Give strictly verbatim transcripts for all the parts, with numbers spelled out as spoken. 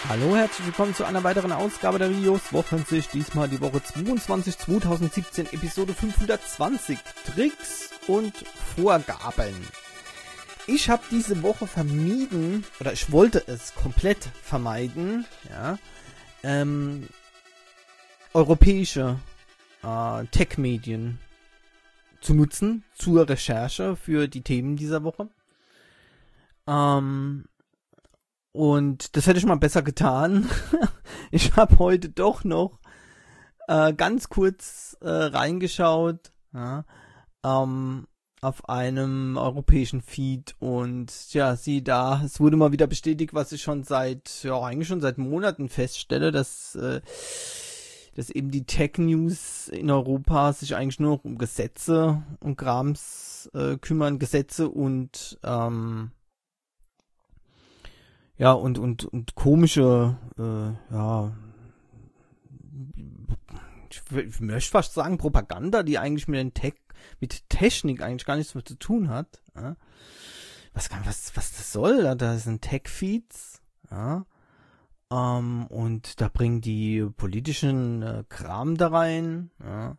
Hallo, herzlich willkommen zu einer weiteren Ausgabe der Videos Wochensicht. Diesmal die Woche zweiundzwanzig zweitausendsiebzehn, Episode fünfhundertzwanzig. Tricks und Vorgaben. Ich habe diese Woche vermieden, oder ich wollte es komplett vermeiden, ja, ähm, europäische äh, Tech-Medien zu nutzen zur Recherche für die Themen dieser Woche. Ähm, und das hätte ich mal besser getan. Ich habe heute doch noch äh, ganz kurz äh, reingeschaut, ja, ähm, auf einem europäischen Feed und ja, sieh da, es wurde mal wieder bestätigt, was ich schon seit, ja, eigentlich schon seit Monaten feststelle, dass, äh, dass eben die Tech-News in Europa sich eigentlich nur noch um Gesetze und Krams äh, kümmern, Gesetze und, ähm, ja, und, und, und komische, äh, ja, ich, ich möchte fast sagen Propaganda, die eigentlich mit den Tech, mit Technik eigentlich gar nichts mehr zu tun hat. Ja. Was, was, was das soll? Da sind Tech-Feeds, ja. Um, und da bringen die politischen äh, Kram da rein, ja.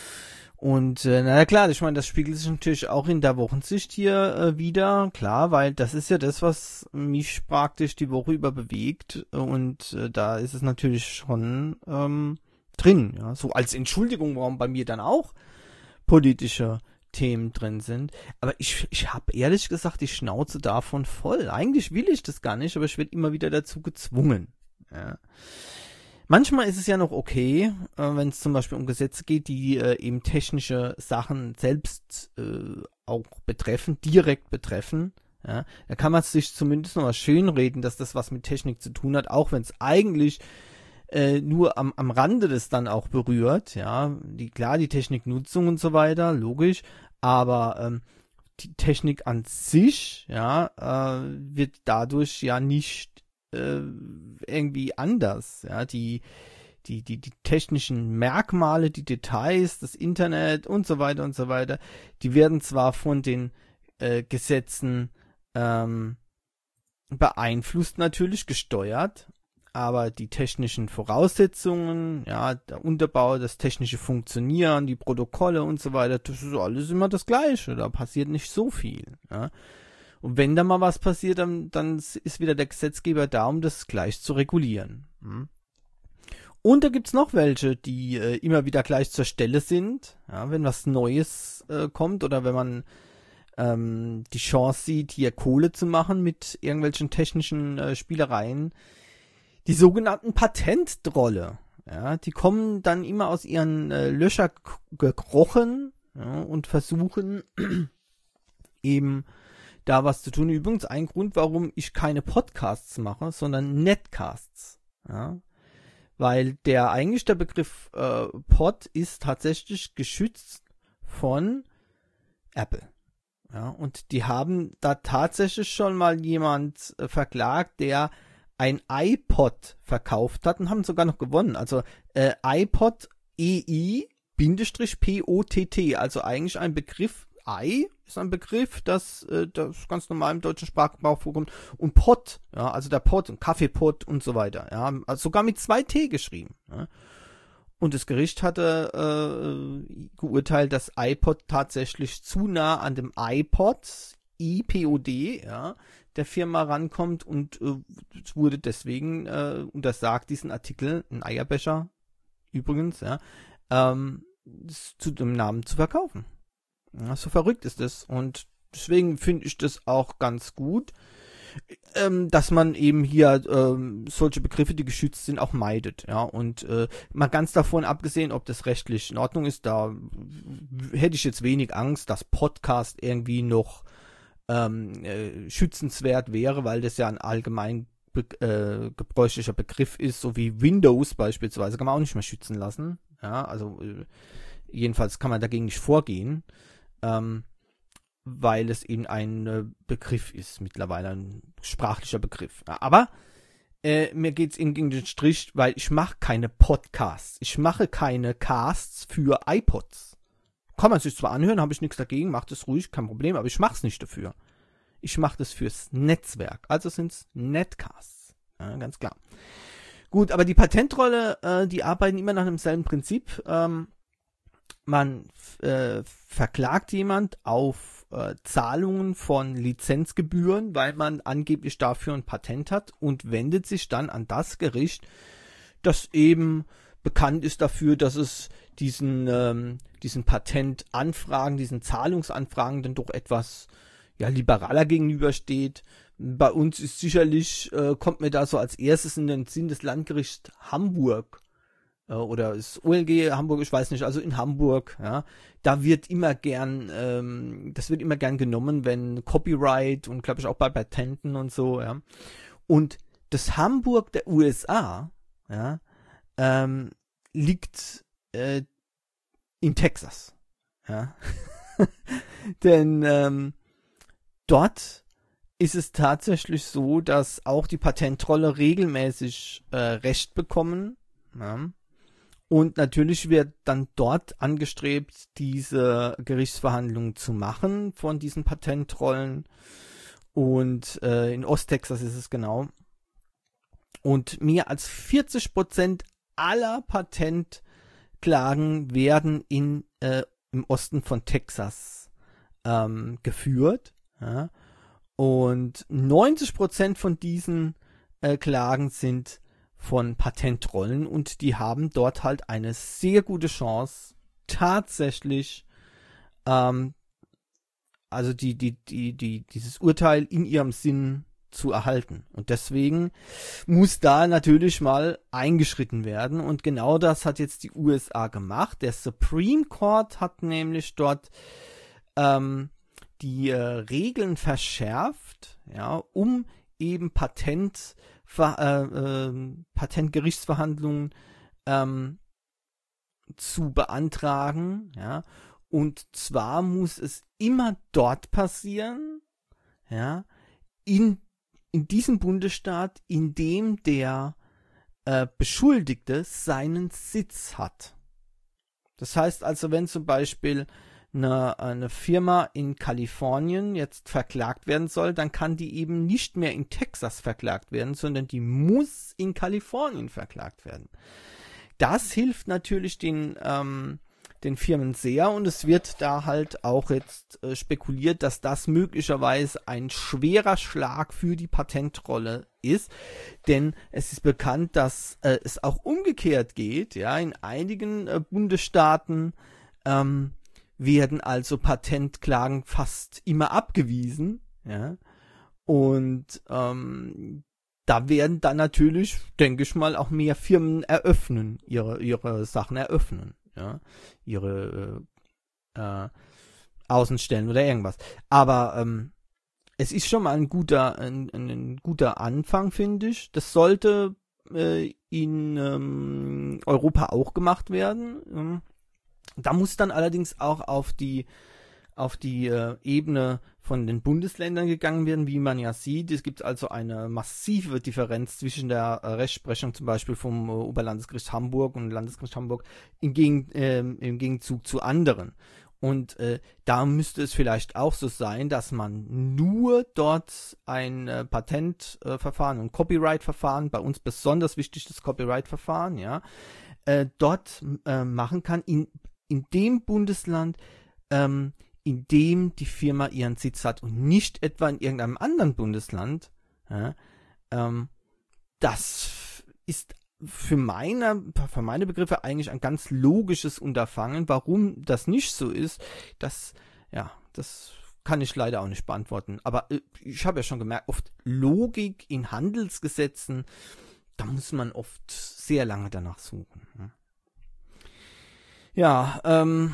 Und äh, na klar, ich meine, das spiegelt sich natürlich auch in der Wochensicht hier äh, wieder, klar, weil das ist ja das, was mich praktisch die Woche über bewegt und äh, da ist es natürlich schon ähm, drin, ja, so als Entschuldigung, warum bei mir dann auch politische Themen drin sind. Aber ich, ich habe ehrlich gesagt die Schnauze davon voll. Eigentlich will ich das gar nicht, aber ich werde immer wieder dazu gezwungen. Ja. Manchmal ist es ja noch okay, äh, wenn es zum Beispiel um Gesetze geht, die äh, eben technische Sachen selbst äh, auch betreffen, direkt betreffen. Ja. Da kann man sich zumindest noch mal schönreden, dass das was mit Technik zu tun hat, auch wenn es eigentlich Äh, nur am, am Rande das dann auch berührt, ja, die, klar, die Techniknutzung und so weiter, logisch, aber ähm, die Technik an sich, ja, äh, wird dadurch ja nicht äh, irgendwie anders, ja, die, die, die, die technischen Merkmale, die Details, das Internet und so weiter und so weiter, die werden zwar von den äh, Gesetzen ähm, beeinflusst natürlich, gesteuert, aber die technischen Voraussetzungen, ja, der Unterbau, das technische Funktionieren, die Protokolle und so weiter, das ist alles immer das Gleiche. Da passiert nicht so viel. Ja. Und wenn da mal was passiert, dann, dann ist wieder der Gesetzgeber da, um das gleich zu regulieren. Hm. Und da gibt's noch welche, die äh, immer wieder gleich zur Stelle sind, ja, wenn was Neues äh, kommt oder wenn man ähm, die Chance sieht, hier Kohle zu machen mit irgendwelchen technischen äh, Spielereien. Die sogenannten Patenttrolle, ja, die kommen dann immer aus ihren äh, Löcher gekrochen, ja, und versuchen eben da was zu tun. Übrigens ein Grund, warum ich keine Podcasts mache, sondern Netcasts, ja, weil der eigentlich der Begriff äh, Pod ist tatsächlich geschützt von Apple. Ja, und die haben da tatsächlich schon mal jemand äh, verklagt, der ein iPod verkauft hat und haben sogar noch gewonnen. Also äh, iPod E I P O T T, also eigentlich ein Begriff, I ist ein Begriff, das, äh, das ganz normal im deutschen Sprachgebrauch vorkommt, und Pod, ja, also der Pod, ein Kaffeepot und so weiter, ja, also sogar mit zwei T geschrieben. Ja. Und das Gericht hatte äh, geurteilt, dass iPod tatsächlich zu nah an dem iPod, I P O D, ja, der Firma rankommt und äh, wurde deswegen äh, untersagt, diesen Artikel, ein Eierbecher übrigens, ja, ähm, zu dem Namen zu verkaufen. Ja, so verrückt ist das und deswegen finde ich das auch ganz gut, ähm, dass man eben hier ähm, solche Begriffe, die geschützt sind, auch meidet, ja, und äh, mal ganz davon abgesehen, ob das rechtlich in Ordnung ist, da hätte ich jetzt wenig Angst, dass Podcast irgendwie noch Ähm, äh, schützenswert wäre, weil das ja ein allgemein be äh, gebräuchlicher Begriff ist, so wie Windows beispielsweise, kann man auch nicht mehr schützen lassen. Ja, also äh, jedenfalls kann man dagegen nicht vorgehen, ähm, weil es eben ein äh, Begriff ist, mittlerweile ein sprachlicher Begriff. Ja, aber äh, mir geht's eben gegen den Strich, weil ich mache keine Podcasts. Ich mache keine Casts für iPods. Kann man sich zwar anhören, habe ich nichts dagegen, macht es ruhig, kein Problem, aber ich mache es nicht dafür. Ich mache das fürs Netzwerk, also sind es Netcasts, ja, ganz klar. Gut, aber die Patentrolle, äh, die arbeiten immer nach demselben Prinzip. Ähm, man äh, verklagt jemand auf äh, Zahlungen von Lizenzgebühren, weil man angeblich dafür ein Patent hat und wendet sich dann an das Gericht, das eben bekannt ist dafür, dass es diesen, ähm, diesen Patentanfragen, diesen Zahlungsanfragen dann doch etwas ja, liberaler gegenübersteht. Bei uns ist sicherlich, äh, kommt mir da so als erstes in den Sinn das Landgericht Hamburg äh, oder das O L G Hamburg, ich weiß nicht, also in Hamburg, ja, da wird immer gern, ähm, das wird immer gern genommen, wenn Copyright und glaube ich auch bei Patenten und so, ja. Und das Hamburg der U S A, ja, ähm, liegt äh, in Texas, ja. Denn ähm, dort ist es tatsächlich so, dass auch die Patentrolle regelmäßig äh, Recht bekommen. Ja. Und natürlich wird dann dort angestrebt, diese Gerichtsverhandlungen zu machen von diesen Patentrollen. Und äh, in Osttexas ist es genau. Und mehr als vierzig Prozent aller Patentklagen werden in, äh, im Osten von Texas ähm, geführt. Ja. Und neunzig Prozent von diesen äh, Klagen sind von Patentrollen und die haben dort halt eine sehr gute Chance, tatsächlich ähm, also die, die, die, die, dieses Urteil in ihrem Sinn zu erhalten. Und deswegen muss da natürlich mal eingeschritten werden. Und genau das hat jetzt die U S A gemacht. Der Supreme Court hat nämlich dort ähm, die äh, Regeln verschärft, ja, um eben Patent, äh, äh, Patentgerichtsverhandlungen ähm, zu beantragen, ja, und zwar muss es immer dort passieren, ja, in, in diesem Bundesstaat, in dem der äh, Beschuldigte seinen Sitz hat. Das heißt also, wenn zum Beispiel Eine, eine Firma in Kalifornien jetzt verklagt werden soll, dann kann die eben nicht mehr in Texas verklagt werden, sondern die muss in Kalifornien verklagt werden. Das hilft natürlich den, ähm, den Firmen sehr und es wird da halt auch jetzt äh, spekuliert, dass das möglicherweise ein schwerer Schlag für die Patentrolle ist, denn es ist bekannt, dass äh, es auch umgekehrt geht, ja, in einigen äh, Bundesstaaten ähm, werden also Patentklagen fast immer abgewiesen, ja, und ähm, da werden dann natürlich, denke ich mal, auch mehr Firmen eröffnen, ihre ihre Sachen eröffnen, ja, ihre äh, äh, Außenstellen oder irgendwas. Aber ähm, es ist schon mal ein guter ein, ein guter Anfang, finde ich. Das sollte äh, in ähm, Europa auch gemacht werden. Ähm, Da muss dann allerdings auch auf die auf die äh, Ebene von den Bundesländern gegangen werden, wie man ja sieht. Es gibt also eine massive Differenz zwischen der äh, Rechtsprechung zum Beispiel vom äh, Oberlandesgericht Hamburg und Landesgericht Hamburg im, Gegen, äh, im Gegenzug zu anderen. Und äh, da müsste es vielleicht auch so sein, dass man nur dort ein äh, Patentverfahren äh, und Copyright-Verfahren, bei uns besonders wichtig das Copyright-Verfahren, ja, äh, dort äh, machen kann, in in dem Bundesland, ähm, in dem die Firma ihren Sitz hat und nicht etwa in irgendeinem anderen Bundesland. Ja, ähm, das ist für meine, für meine Begriffe eigentlich ein ganz logisches Unterfangen. Warum das nicht so ist, das, ja, das kann ich leider auch nicht beantworten. Aber äh, ich habe ja schon gemerkt, oft Logik in Handelsgesetzen, da muss man oft sehr lange danach suchen. Ja. Ja, ähm,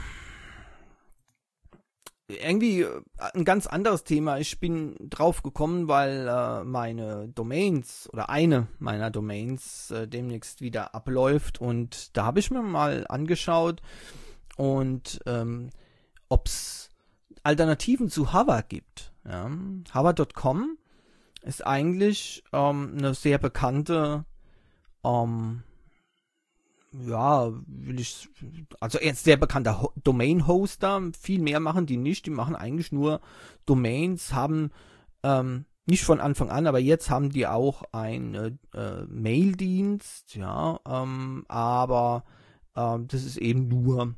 irgendwie ein ganz anderes Thema. Ich bin drauf gekommen, weil äh, meine Domains oder eine meiner Domains äh, demnächst wieder abläuft und da habe ich mir mal angeschaut und ähm, ob es Alternativen zu Hover gibt. Ja. Hover Punkt com ist eigentlich ähm, eine sehr bekannte ähm, ja, will ich, also jetzt sehr bekannter Ho- Domain-Hoster, viel mehr machen die nicht, die machen eigentlich nur Domains, haben ähm, nicht von Anfang an, aber jetzt haben die auch einen äh, Maildienst, ja, ähm, aber äh, das ist eben nur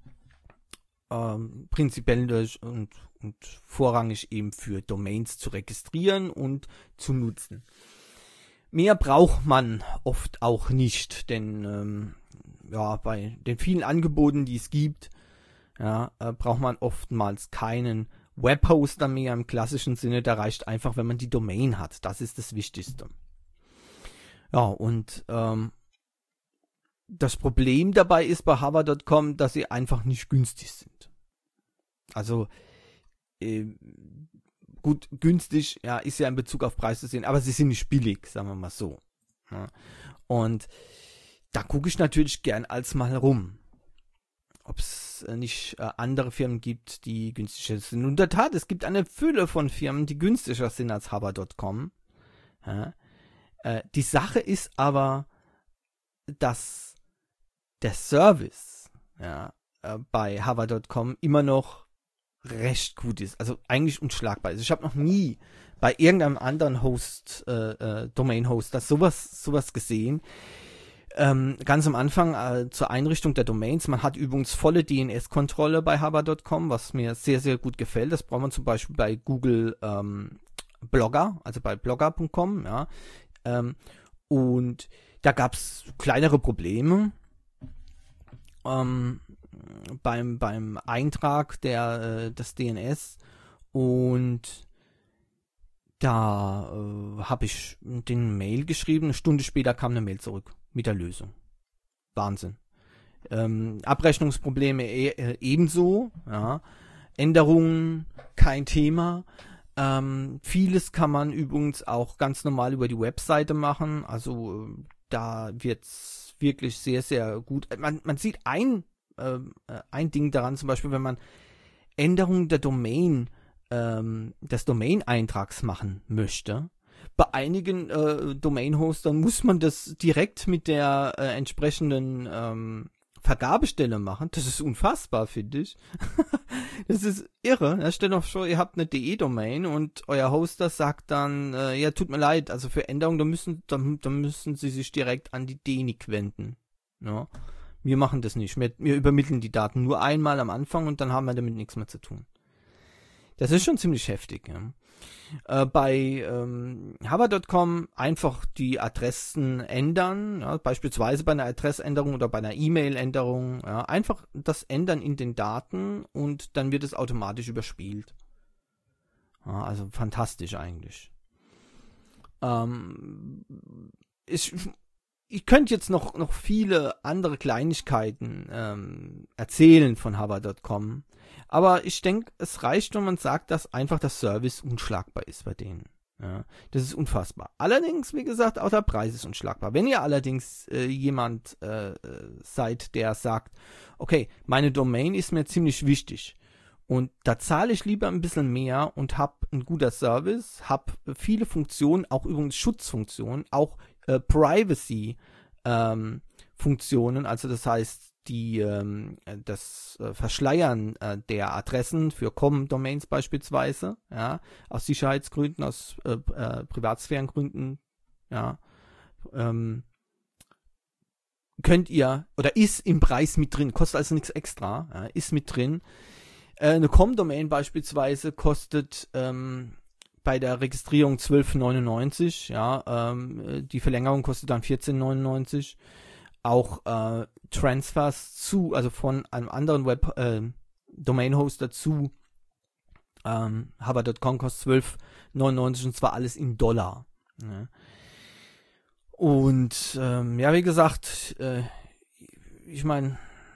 ähm, prinzipiell durch und, und vorrangig eben für Domains zu registrieren und zu nutzen. Mehr braucht man oft auch nicht, denn ähm, ja, bei den vielen Angeboten, die es gibt, ja, äh, braucht man oftmals keinen Webhoster mehr im klassischen Sinne. Da reicht einfach, wenn man die Domain hat. Das ist das Wichtigste. Ja, und ähm, das Problem dabei ist bei Hover Punkt com, dass sie einfach nicht günstig sind. Also äh, gut, günstig, ja, ist ja in Bezug auf Preis zu sehen, aber sie sind nicht billig, sagen wir mal so. Ja. Und da gucke ich natürlich gern als mal rum, ob es äh, nicht äh, andere Firmen gibt, die günstiger sind. Und in der Tat, es gibt eine Fülle von Firmen, die günstiger sind als Hover Punkt com. Ja. Äh, die Sache ist aber, dass der Service ja, äh, bei Hover Punkt com immer noch recht gut ist, also eigentlich unschlagbar ist. Ich habe noch nie bei irgendeinem anderen Host, äh, äh, Domain-Hoster sowas, sowas gesehen. Ähm, ganz am Anfang äh, zur Einrichtung der Domains, man hat übrigens volle D N S-Kontrolle bei Hover Punkt com, was mir sehr, sehr gut gefällt. Das braucht man zum Beispiel bei Google ähm, Blogger, also bei blogger Punkt com, ja. Ähm, und da gab es kleinere Probleme. Ähm, beim, beim Eintrag der, äh, des D N S und da äh, habe ich den Mail geschrieben, eine Stunde später kam eine Mail zurück mit der Lösung. Wahnsinn. Ähm, Abrechnungsprobleme e äh, ebenso, ja. Änderungen, kein Thema. Ähm, vieles kann man übrigens auch ganz normal über die Webseite machen, also äh, da wird's wirklich sehr, sehr gut. Man, man sieht ein ein Ding daran, zum Beispiel, wenn man Änderungen der Domain, ähm, des Domain-Eintrags machen möchte. Bei einigen äh, Domain-Hostern muss man das direkt mit der äh, entsprechenden ähm, Vergabestelle machen. Das ist unfassbar, finde ich. Das ist irre. Ja, stellt euch vor, ihr habt eine D E-Domain und euer Hoster sagt dann, äh, ja, tut mir leid, also für Änderungen, da müssen, da, da müssen sie sich direkt an die D N I C wenden. Ja. Wir machen das nicht. Wir, wir übermitteln die Daten nur einmal am Anfang und dann haben wir damit nichts mehr zu tun. Das ist schon ziemlich heftig. Ja. Äh, bei ähm, Hover Punkt com einfach die Adressen ändern, ja, beispielsweise bei einer Adressänderung oder bei einer E-Mail-Änderung. Ja, einfach das ändern in den Daten und dann wird es automatisch überspielt. Ja, also fantastisch eigentlich. Ähm, ich Ich könnte jetzt noch, noch viele andere Kleinigkeiten ähm, erzählen von Hover Punkt com, aber ich denke, es reicht, wenn man sagt, dass einfach der Service unschlagbar ist bei denen. Ja, das ist unfassbar. Allerdings, wie gesagt, auch der Preis ist unschlagbar. Wenn ihr allerdings äh, jemand äh, seid, der sagt, okay, meine Domain ist mir ziemlich wichtig und da zahle ich lieber ein bisschen mehr und habe einen guten Service, habe viele Funktionen, auch übrigens Schutzfunktionen, auch äh, Privacy ähm, Funktionen, also das heißt die ähm, das äh, Verschleiern äh, der Adressen für Com-Domains beispielsweise, ja, aus Sicherheitsgründen, aus äh, äh, Privatsphärengründen, ja, ähm, könnt ihr, oder ist im Preis mit drin, kostet also nichts extra, ja, ist mit drin. Äh, eine Com-Domain beispielsweise kostet ähm, bei der Registrierung zwölf neunundneunzig, ja, ähm, die Verlängerung kostet dann vierzehn neunundneunzig. Auch äh, Transfers zu, also von einem anderen Web äh, Domain-Hoster zu ähm, Hover Punkt com kostet zwölf neunundneunzig und zwar alles in Dollar. Ja. Und ähm, ja, wie gesagt, äh, ich meine,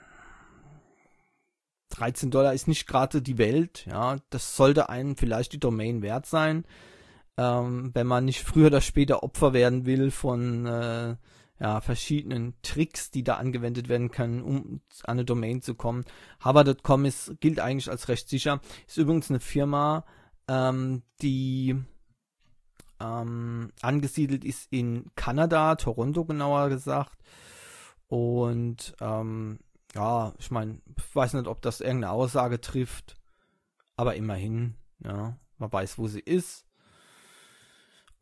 dreizehn Dollar ist nicht gerade die Welt, ja, das sollte einem vielleicht die Domain wert sein, ähm, wenn man nicht früher oder später Opfer werden will von äh, ja, verschiedenen Tricks, die da angewendet werden können, um an eine Domain zu kommen. Hover Punkt com ist, gilt eigentlich als recht sicher, ist übrigens eine Firma, ähm, die ähm, angesiedelt ist in Kanada, Toronto genauer gesagt, und ähm, ja, ich meine, ich weiß nicht, ob das irgendeine Aussage trifft, aber immerhin, ja, man weiß, wo sie ist.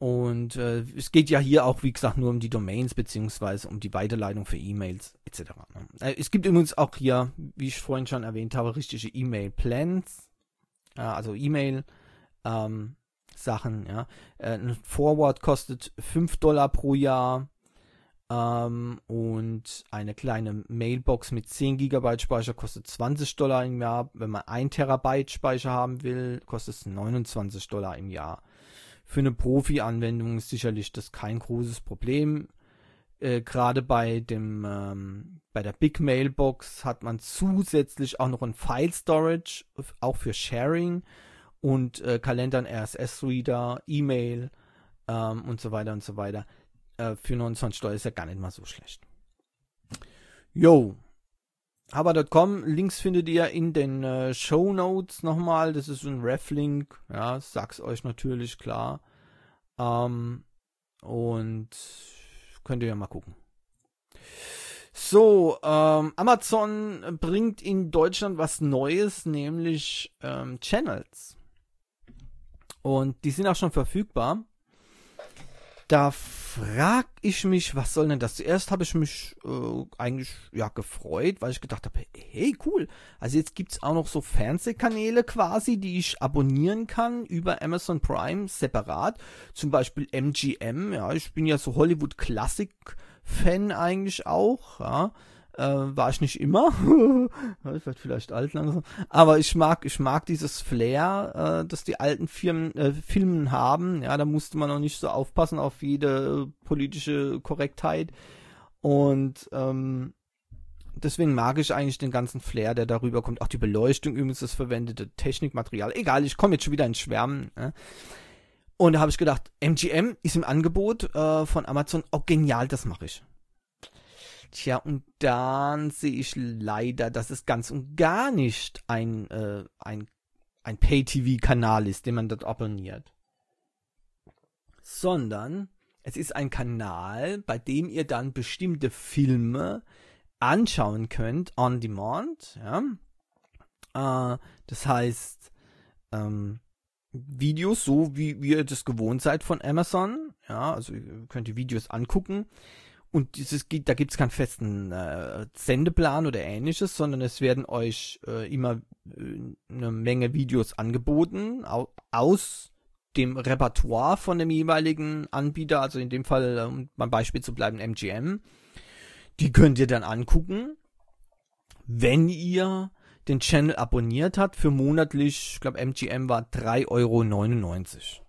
Und äh, es geht ja hier auch, wie gesagt, nur um die Domains beziehungsweise um die Weiterleitung für E-Mails et cetera. Ne? Äh, es gibt übrigens auch hier, wie ich vorhin schon erwähnt habe, richtige E-Mail-Plans, äh, also E-Mail ähm, Sachen. Ja. Äh, ein Forward kostet fünf Dollar pro Jahr ähm, und eine kleine Mailbox mit zehn Gigabyte Speicher kostet zwanzig Dollar im Jahr. Wenn man ein Terabyte Speicher haben will, kostet es neunundzwanzig Dollar im Jahr. Für eine Profi-Anwendung ist sicherlich das kein großes Problem. Äh, Gerade bei dem ähm, bei der Big Mailbox hat man zusätzlich auch noch ein File Storage, auch für Sharing und äh, Kalender, ein R S S-Reader, E-Mail ähm, und so weiter und so weiter. Äh, für neunundzwanzig Dollar ist ja gar nicht mal so schlecht. Jo. Haber Punkt com, Links findet ihr in den äh, Show Notes nochmal. Das ist ein Ref-Link. Ja, sag's euch natürlich, klar. Ähm, und könnt ihr ja mal gucken. So, ähm, Amazon bringt in Deutschland was Neues, nämlich ähm, Channels. Und die sind auch schon verfügbar. Da frag ich mich, was soll denn das? Zuerst habe ich mich äh, eigentlich ja gefreut, weil ich gedacht habe, hey, cool. Also jetzt gibt's auch noch so Fernsehkanäle quasi, die ich abonnieren kann über Amazon Prime separat. Zum Beispiel M G M, ja, ich bin ja so Hollywood-Klassik-Fan eigentlich auch, ja. Äh, war ich nicht immer. Ich werde vielleicht alt langsam. Aber ich mag, ich mag dieses Flair, äh, das die alten Firmen, äh, Filmen haben. Ja, da musste man auch nicht so aufpassen auf jede politische Korrektheit. Und ähm, deswegen mag ich eigentlich den ganzen Flair, der darüber kommt. Auch die Beleuchtung, übrigens das verwendete Technikmaterial. Egal, ich komme jetzt schon wieder ins Schwärmen. Äh. Und da habe ich gedacht, M G M ist im Angebot äh, von Amazon. Oh, genial, das mache ich. Tja, und dann sehe ich leider, dass es ganz und gar nicht ein, äh, ein, ein Pay-T V-Kanal ist, den man dort abonniert. Sondern es ist ein Kanal, bei dem ihr dann bestimmte Filme anschauen könnt, on demand. Ja? Äh, das heißt, ähm, Videos, so wie, wie ihr das gewohnt seid von Amazon. Ja, also ihr könnt die Videos angucken. Und dieses, da gibt es keinen festen äh, Sendeplan oder ähnliches, sondern es werden euch äh, immer äh, eine Menge Videos angeboten au aus dem Repertoire von dem jeweiligen Anbieter, also in dem Fall, um beim Beispiel zu bleiben, M G M. Die könnt ihr dann angucken, wenn ihr den Channel abonniert habt für monatlich, ich glaube M G M war drei Euro neunundneunzig.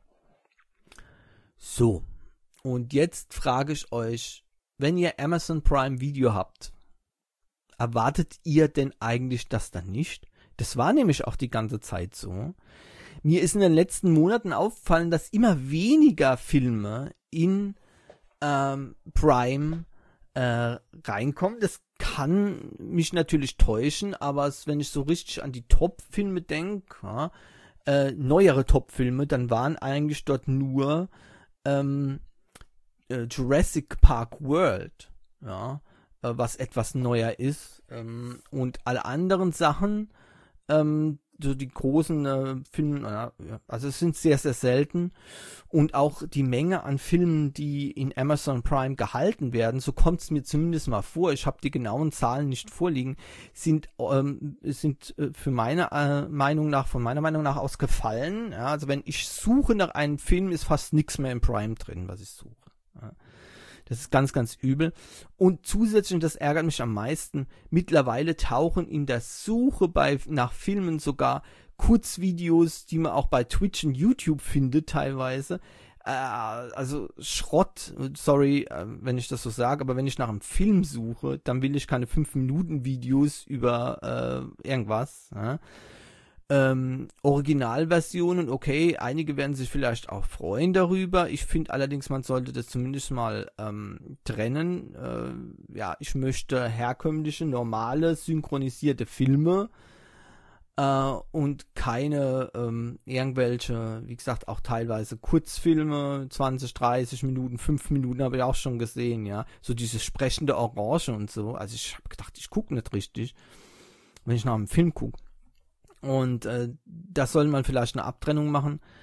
So, und jetzt frage ich euch, wenn ihr Amazon Prime Video habt, erwartet ihr denn eigentlich das dann nicht? Das war nämlich auch die ganze Zeit so. Mir ist in den letzten Monaten aufgefallen, dass immer weniger Filme in ähm, Prime äh, reinkommen. Das kann mich natürlich täuschen, aber wenn ich so richtig an die Top-Filme denke, ja, äh, neuere Top-Filme, dann waren eigentlich dort nur ähm, Jurassic Park World, ja, was etwas neuer ist, ähm, und alle anderen Sachen, ähm, so die großen äh, Filme, äh, also es sind sehr, sehr selten, und auch die Menge an Filmen, die in Amazon Prime gehalten werden, so kommt es mir zumindest mal vor, ich habe die genauen Zahlen nicht vorliegen, sind ähm, sind äh, für meine äh, Meinung nach, von meiner Meinung nach ausgefallen, ja, also wenn ich suche nach einem Film, ist fast nichts mehr im Prime drin, was ich suche. Das ist ganz, ganz übel. Und zusätzlich, und das ärgert mich am meisten, mittlerweile tauchen in der Suche bei, nach Filmen sogar Kurzvideos, die man auch bei Twitch und YouTube findet teilweise. Äh, also Schrott, sorry, äh, wenn ich das so sage, aber wenn ich nach einem Film suche, dann will ich keine fünf Minuten Videos über äh, irgendwas. Ja? Ähm, Originalversionen, okay, einige werden sich vielleicht auch freuen darüber. Ich finde allerdings, man sollte das zumindest mal ähm, trennen. Äh, ja, ich möchte herkömmliche, normale, synchronisierte Filme äh, und keine ähm, irgendwelche, wie gesagt, auch teilweise Kurzfilme, zwanzig, dreißig Minuten, fünf Minuten habe ich auch schon gesehen, ja. So dieses sprechende Orange und so. Also ich habe gedacht, ich gucke nicht richtig, wenn ich nach einem Film gucke. Und äh, das soll man vielleicht eine Abtrennung machen.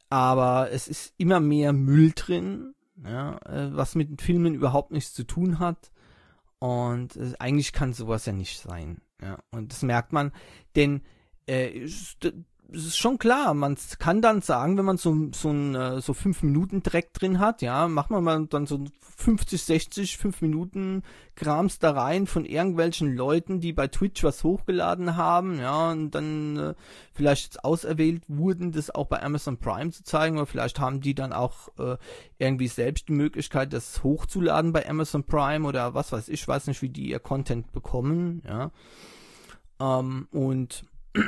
aber es ist immer mehr Müll drin, ja, äh, was mit Filmen überhaupt nichts zu tun hat. Und äh, eigentlich kann sowas ja nicht sein. Ja, und das merkt man, denn äh, es ist schon klar, man kann dann sagen, wenn man so so ein so fünf Minuten Dreck drin hat, ja, macht man mal dann so fünfzig, sechzig, fünf Minuten Krams da rein von irgendwelchen Leuten, die bei Twitch was hochgeladen haben, ja, und dann äh, vielleicht jetzt auserwählt wurden, das auch bei Amazon Prime zu zeigen, oder vielleicht haben die dann auch äh, irgendwie selbst die Möglichkeit, das hochzuladen bei Amazon Prime oder was weiß ich, weiß nicht, wie die ihr Content bekommen, ja, ähm, und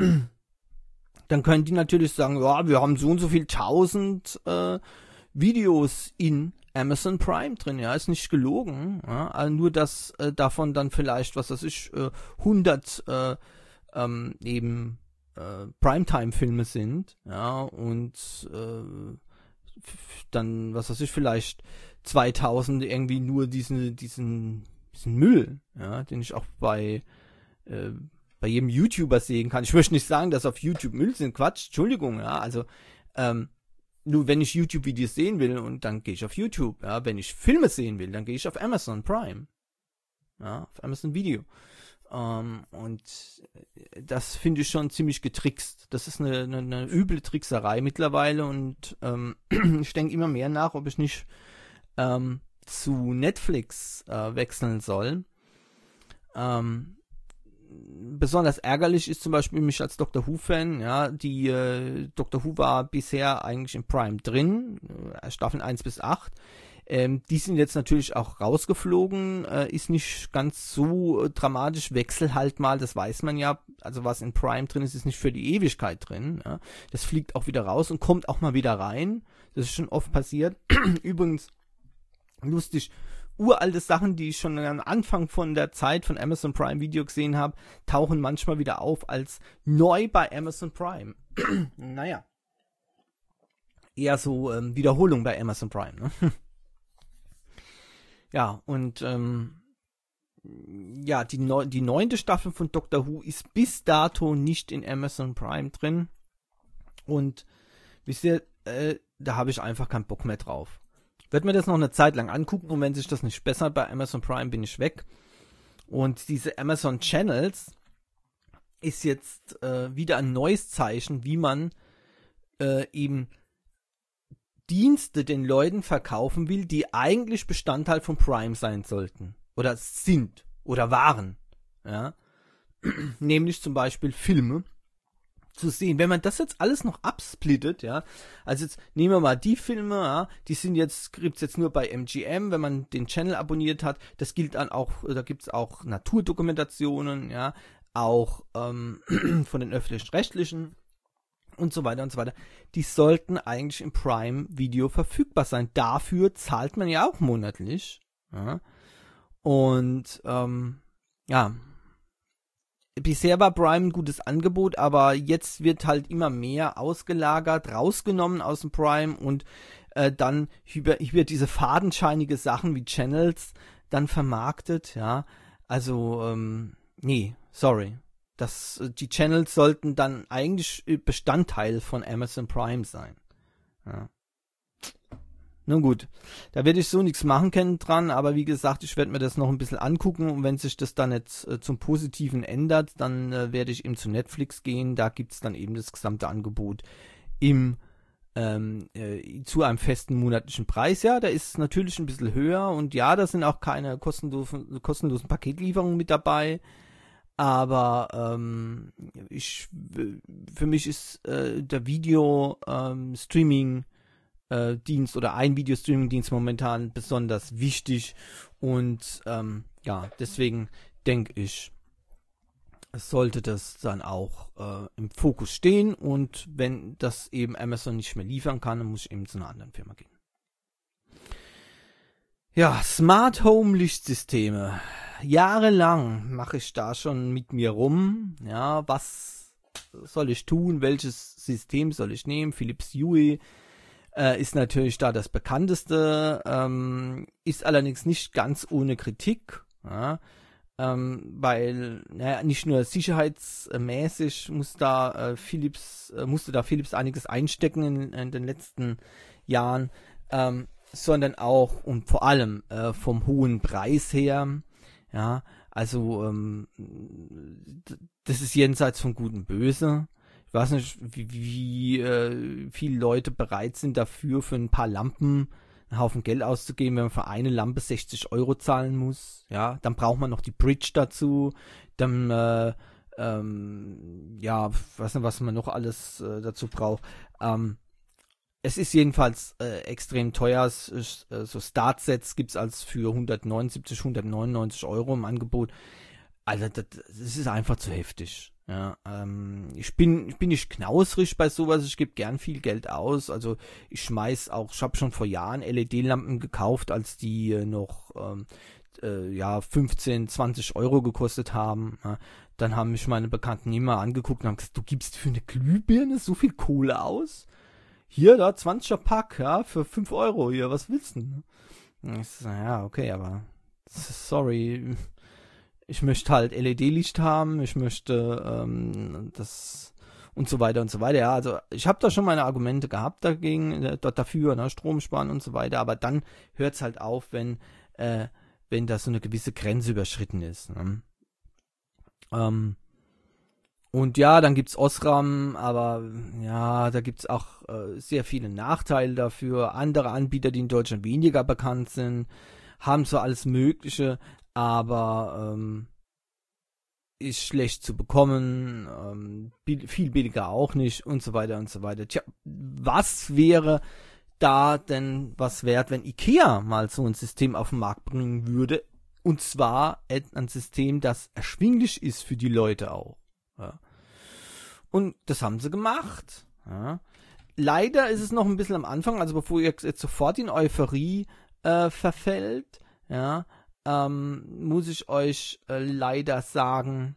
dann können die natürlich sagen, ja, wir haben so und so viel tausend äh, Videos in Amazon Prime drin, ja, ist nicht gelogen, ja, also nur, dass äh, davon dann vielleicht, was weiß ich, äh, hundert äh, ähm, eben äh, Primetime-Filme sind, ja, und äh, dann, was weiß ich, vielleicht zweitausend irgendwie nur diesen, diesen, diesen Müll, ja, den ich auch bei äh, bei jedem YouTuber sehen kann. Ich möchte nicht sagen, dass auf YouTube Müll sind. Quatsch, Entschuldigung, ja, also ähm, nur wenn ich YouTube-Videos sehen will und dann gehe ich auf YouTube, ja, wenn ich Filme sehen will, dann gehe ich auf Amazon Prime, ja, auf Amazon Video, ähm, und das finde ich schon ziemlich getrickst. Das ist eine, eine, eine üble Trickserei mittlerweile und ähm, ich denke immer mehr nach, ob ich nicht ähm, zu Netflix äh, wechseln soll. Ähm, Besonders ärgerlich ist zum Beispiel mich als Doctor Who-Fan, ja, die äh, Doctor Who war bisher eigentlich in Prime drin, äh, Staffeln eins bis acht. Ähm, die sind jetzt natürlich auch rausgeflogen, äh, ist nicht ganz so äh, dramatisch, wechsel halt mal, das weiß man ja, also was in Prime drin ist, ist nicht für die Ewigkeit drin, ja. Das fliegt auch wieder raus und kommt auch mal wieder rein, das ist schon oft passiert. Übrigens, lustig, uralte Sachen, die ich schon am Anfang von der Zeit von Amazon Prime Video gesehen habe, tauchen manchmal wieder auf als neu bei Amazon Prime. Naja. Eher so ähm, Wiederholung bei Amazon Prime, ne? Ja, und ähm, ja, die, neu- die neunte Staffel von Doctor Who ist bis dato nicht in Amazon Prime drin. Und wisst ihr, äh, da habe ich einfach keinen Bock mehr drauf. Werd mir das noch eine Zeit lang angucken und wenn sich das nicht bessert bei Amazon Prime, bin ich weg. Und diese Amazon Channels ist jetzt äh, wieder ein neues Zeichen, wie man äh, eben Dienste den Leuten verkaufen will, die eigentlich Bestandteil von Prime sein sollten. Oder sind. Oder waren. Ja. Nämlich zum Beispiel Filme zu sehen. Wenn man das jetzt alles noch absplittet, ja, also jetzt nehmen wir mal die Filme, ja, die sind jetzt, gibt's jetzt nur bei M G M, wenn man den Channel abonniert hat, das gilt dann auch, da gibt's auch Naturdokumentationen, ja, auch ähm, von den öffentlich-rechtlichen und so weiter und so weiter. Die sollten eigentlich im Prime-Video verfügbar sein. Dafür zahlt man ja auch monatlich, ja, und ähm, ja, bisher war Prime ein gutes Angebot, aber jetzt wird halt immer mehr ausgelagert, rausgenommen aus dem Prime und äh, dann über, über diese fadenscheinige Sachen wie Channels dann vermarktet, ja. Also, ähm, nee, sorry. Das, die Channels sollten dann eigentlich Bestandteil von Amazon Prime sein. Ja. Nun gut, da werde ich so nichts machen können dran, aber wie gesagt, ich werde mir das noch ein bisschen angucken und wenn sich das dann jetzt äh, zum Positiven ändert, dann äh, werde ich eben zu Netflix gehen, da gibt es dann eben das gesamte Angebot im ähm, äh, zu einem festen monatlichen Preis. Ja, der ist natürlich ein bisschen höher und ja, da sind auch keine kostenlosen, kostenlosen Paketlieferungen mit dabei, aber ähm, ich, für mich ist äh, der Video-Streaming ähm, Dienst oder ein Videostreaming-Dienst momentan besonders wichtig und ähm, ja, deswegen denke ich, es sollte das dann auch äh, im Fokus stehen und wenn das eben Amazon nicht mehr liefern kann, dann muss ich eben zu einer anderen Firma gehen. Ja, Smart Home Lichtsysteme. Jahrelang mache ich da schon mit mir rum. Ja, was soll ich tun? Welches System soll ich nehmen? Philips Hue Äh, ist natürlich da das bekannteste, ähm, ist allerdings nicht ganz ohne Kritik. Ja. ähm, weil naja, nicht nur sicherheitsmäßig muss da äh, Philips äh, musste da Philips einiges einstecken in, in den letzten Jahren, ähm, sondern auch und vor allem äh, vom hohen Preis her. Ja, also ähm, das ist jenseits von Gut und Böse. Ich weiß nicht, wie, wie äh, viele Leute bereit sind dafür, für ein paar Lampen einen Haufen Geld auszugeben, wenn man für eine Lampe sechzig Euro zahlen muss. Ja, dann braucht man noch die Bridge dazu. Dann, äh, ähm, ja, weiß nicht, was man noch alles äh, dazu braucht. Ähm, es ist jedenfalls äh, extrem teuer. Es ist, äh, so Startsets gibt es als für hundertneunundsiebzig, hundertneunundneunzig Euro im Angebot. Also das, das ist einfach zu heftig. Ja, ähm, ich bin ich bin nicht knausrig bei sowas. Ich gebe gern viel Geld aus. Also ich schmeiß auch, ich habe schon vor Jahren L E D-Lampen gekauft, als die äh, noch ähm, äh, ja fünfzehn, zwanzig Euro gekostet haben. Ja, dann haben mich meine Bekannten immer angeguckt und haben gesagt, du gibst für eine Glühbirne so viel Kohle aus? Hier, da, zwanziger Pack, ja, für fünf Euro hier, was willst du? Und ich so, ja, okay, aber sorry, ich möchte halt L E D-Licht haben, ich möchte ähm, das und so weiter und so weiter. Ja, also ich habe da schon meine Argumente gehabt dagegen, äh, dafür, ne, Strom sparen und so weiter, aber dann hört es halt auf, wenn, äh, wenn da so eine gewisse Grenze überschritten ist. Ne? Ähm, Und ja, dann gibt's Osram, aber ja, da gibt's auch äh, sehr viele Nachteile dafür. Andere Anbieter, die in Deutschland weniger bekannt sind, haben zwar alles Mögliche, aber ähm, ist schlecht zu bekommen, ähm, viel billiger auch nicht und so weiter und so weiter. Tja, was wäre da denn was wert, wenn IKEA mal so ein System auf den Markt bringen würde? Und zwar ein System, das erschwinglich ist für die Leute auch. Ja. Und das haben sie gemacht. Ja. Leider ist es noch ein bisschen am Anfang, also bevor ihr jetzt sofort in Euphorie äh, verfällt, ja, ähm, muss ich euch äh, leider sagen,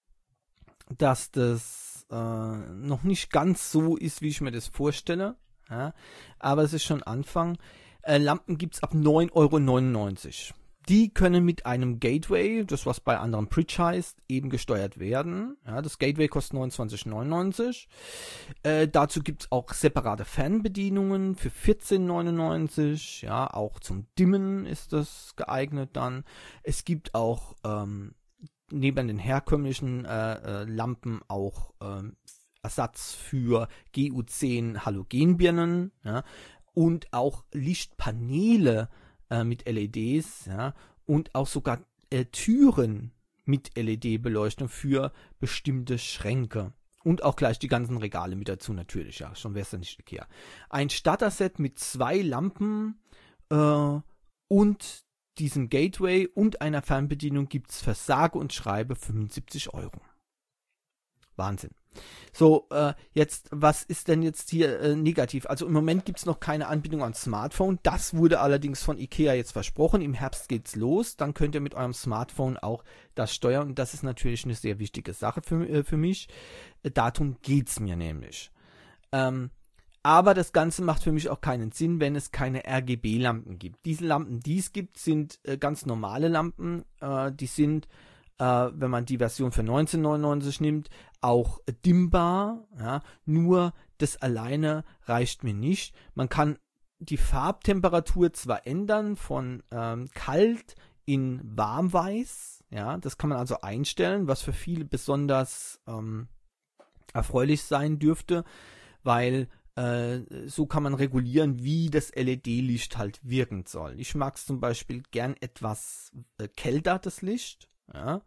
dass das äh, noch nicht ganz so ist, wie ich mir das vorstelle. Ja. Aber es ist schon Anfang. Äh, Lampen gibt es ab neun Euro neunundneunzig. Die können mit einem Gateway, das was bei anderen Bridge heißt, eben gesteuert werden. Ja, das Gateway kostet neunundzwanzig neunundneunzig. Äh, dazu gibt es auch separate Fernbedienungen für vierzehn neunundneunzig. Ja, auch zum Dimmen ist das geeignet dann. Es gibt auch ähm, neben den herkömmlichen äh, äh, Lampen auch äh, Ersatz für G U zehn Halogenbirnen. Ja, und auch Lichtpaneele mit L E Ds, ja, und auch sogar äh, Türen mit L E D-Beleuchtung für bestimmte Schränke. Und auch gleich die ganzen Regale mit dazu natürlich, ja, schon wäre es ja nicht IKEA. Ein Starter-Set mit zwei Lampen äh, und diesem Gateway und einer Fernbedienung gibt es für sage und schreibe fünfundsiebzig Euro. Wahnsinn. So, äh, jetzt, was ist denn jetzt hier äh, negativ? Also im Moment gibt es noch keine Anbindung an Smartphone. Das wurde allerdings von IKEA jetzt versprochen. Im Herbst geht's los. Dann könnt ihr mit eurem Smartphone auch das steuern. Und das ist natürlich eine sehr wichtige Sache für, äh, für mich. Äh, darum geht's mir nämlich. Ähm, aber das Ganze macht für mich auch keinen Sinn, wenn es keine R G B-Lampen gibt. Diese Lampen, die es gibt, sind äh, ganz normale Lampen. Äh, die sind wenn man die Version für neunzehn neunundneunzig nimmt, auch dimmbar, ja, nur das alleine reicht mir nicht. Man kann die Farbtemperatur zwar ändern von ähm, kalt in warmweiß, ja, das kann man also einstellen, was für viele besonders ähm, erfreulich sein dürfte, weil äh, so kann man regulieren, wie das L E D-Licht halt wirken soll. Ich mag es zum Beispiel gern etwas äh, kälter, das Licht, ja,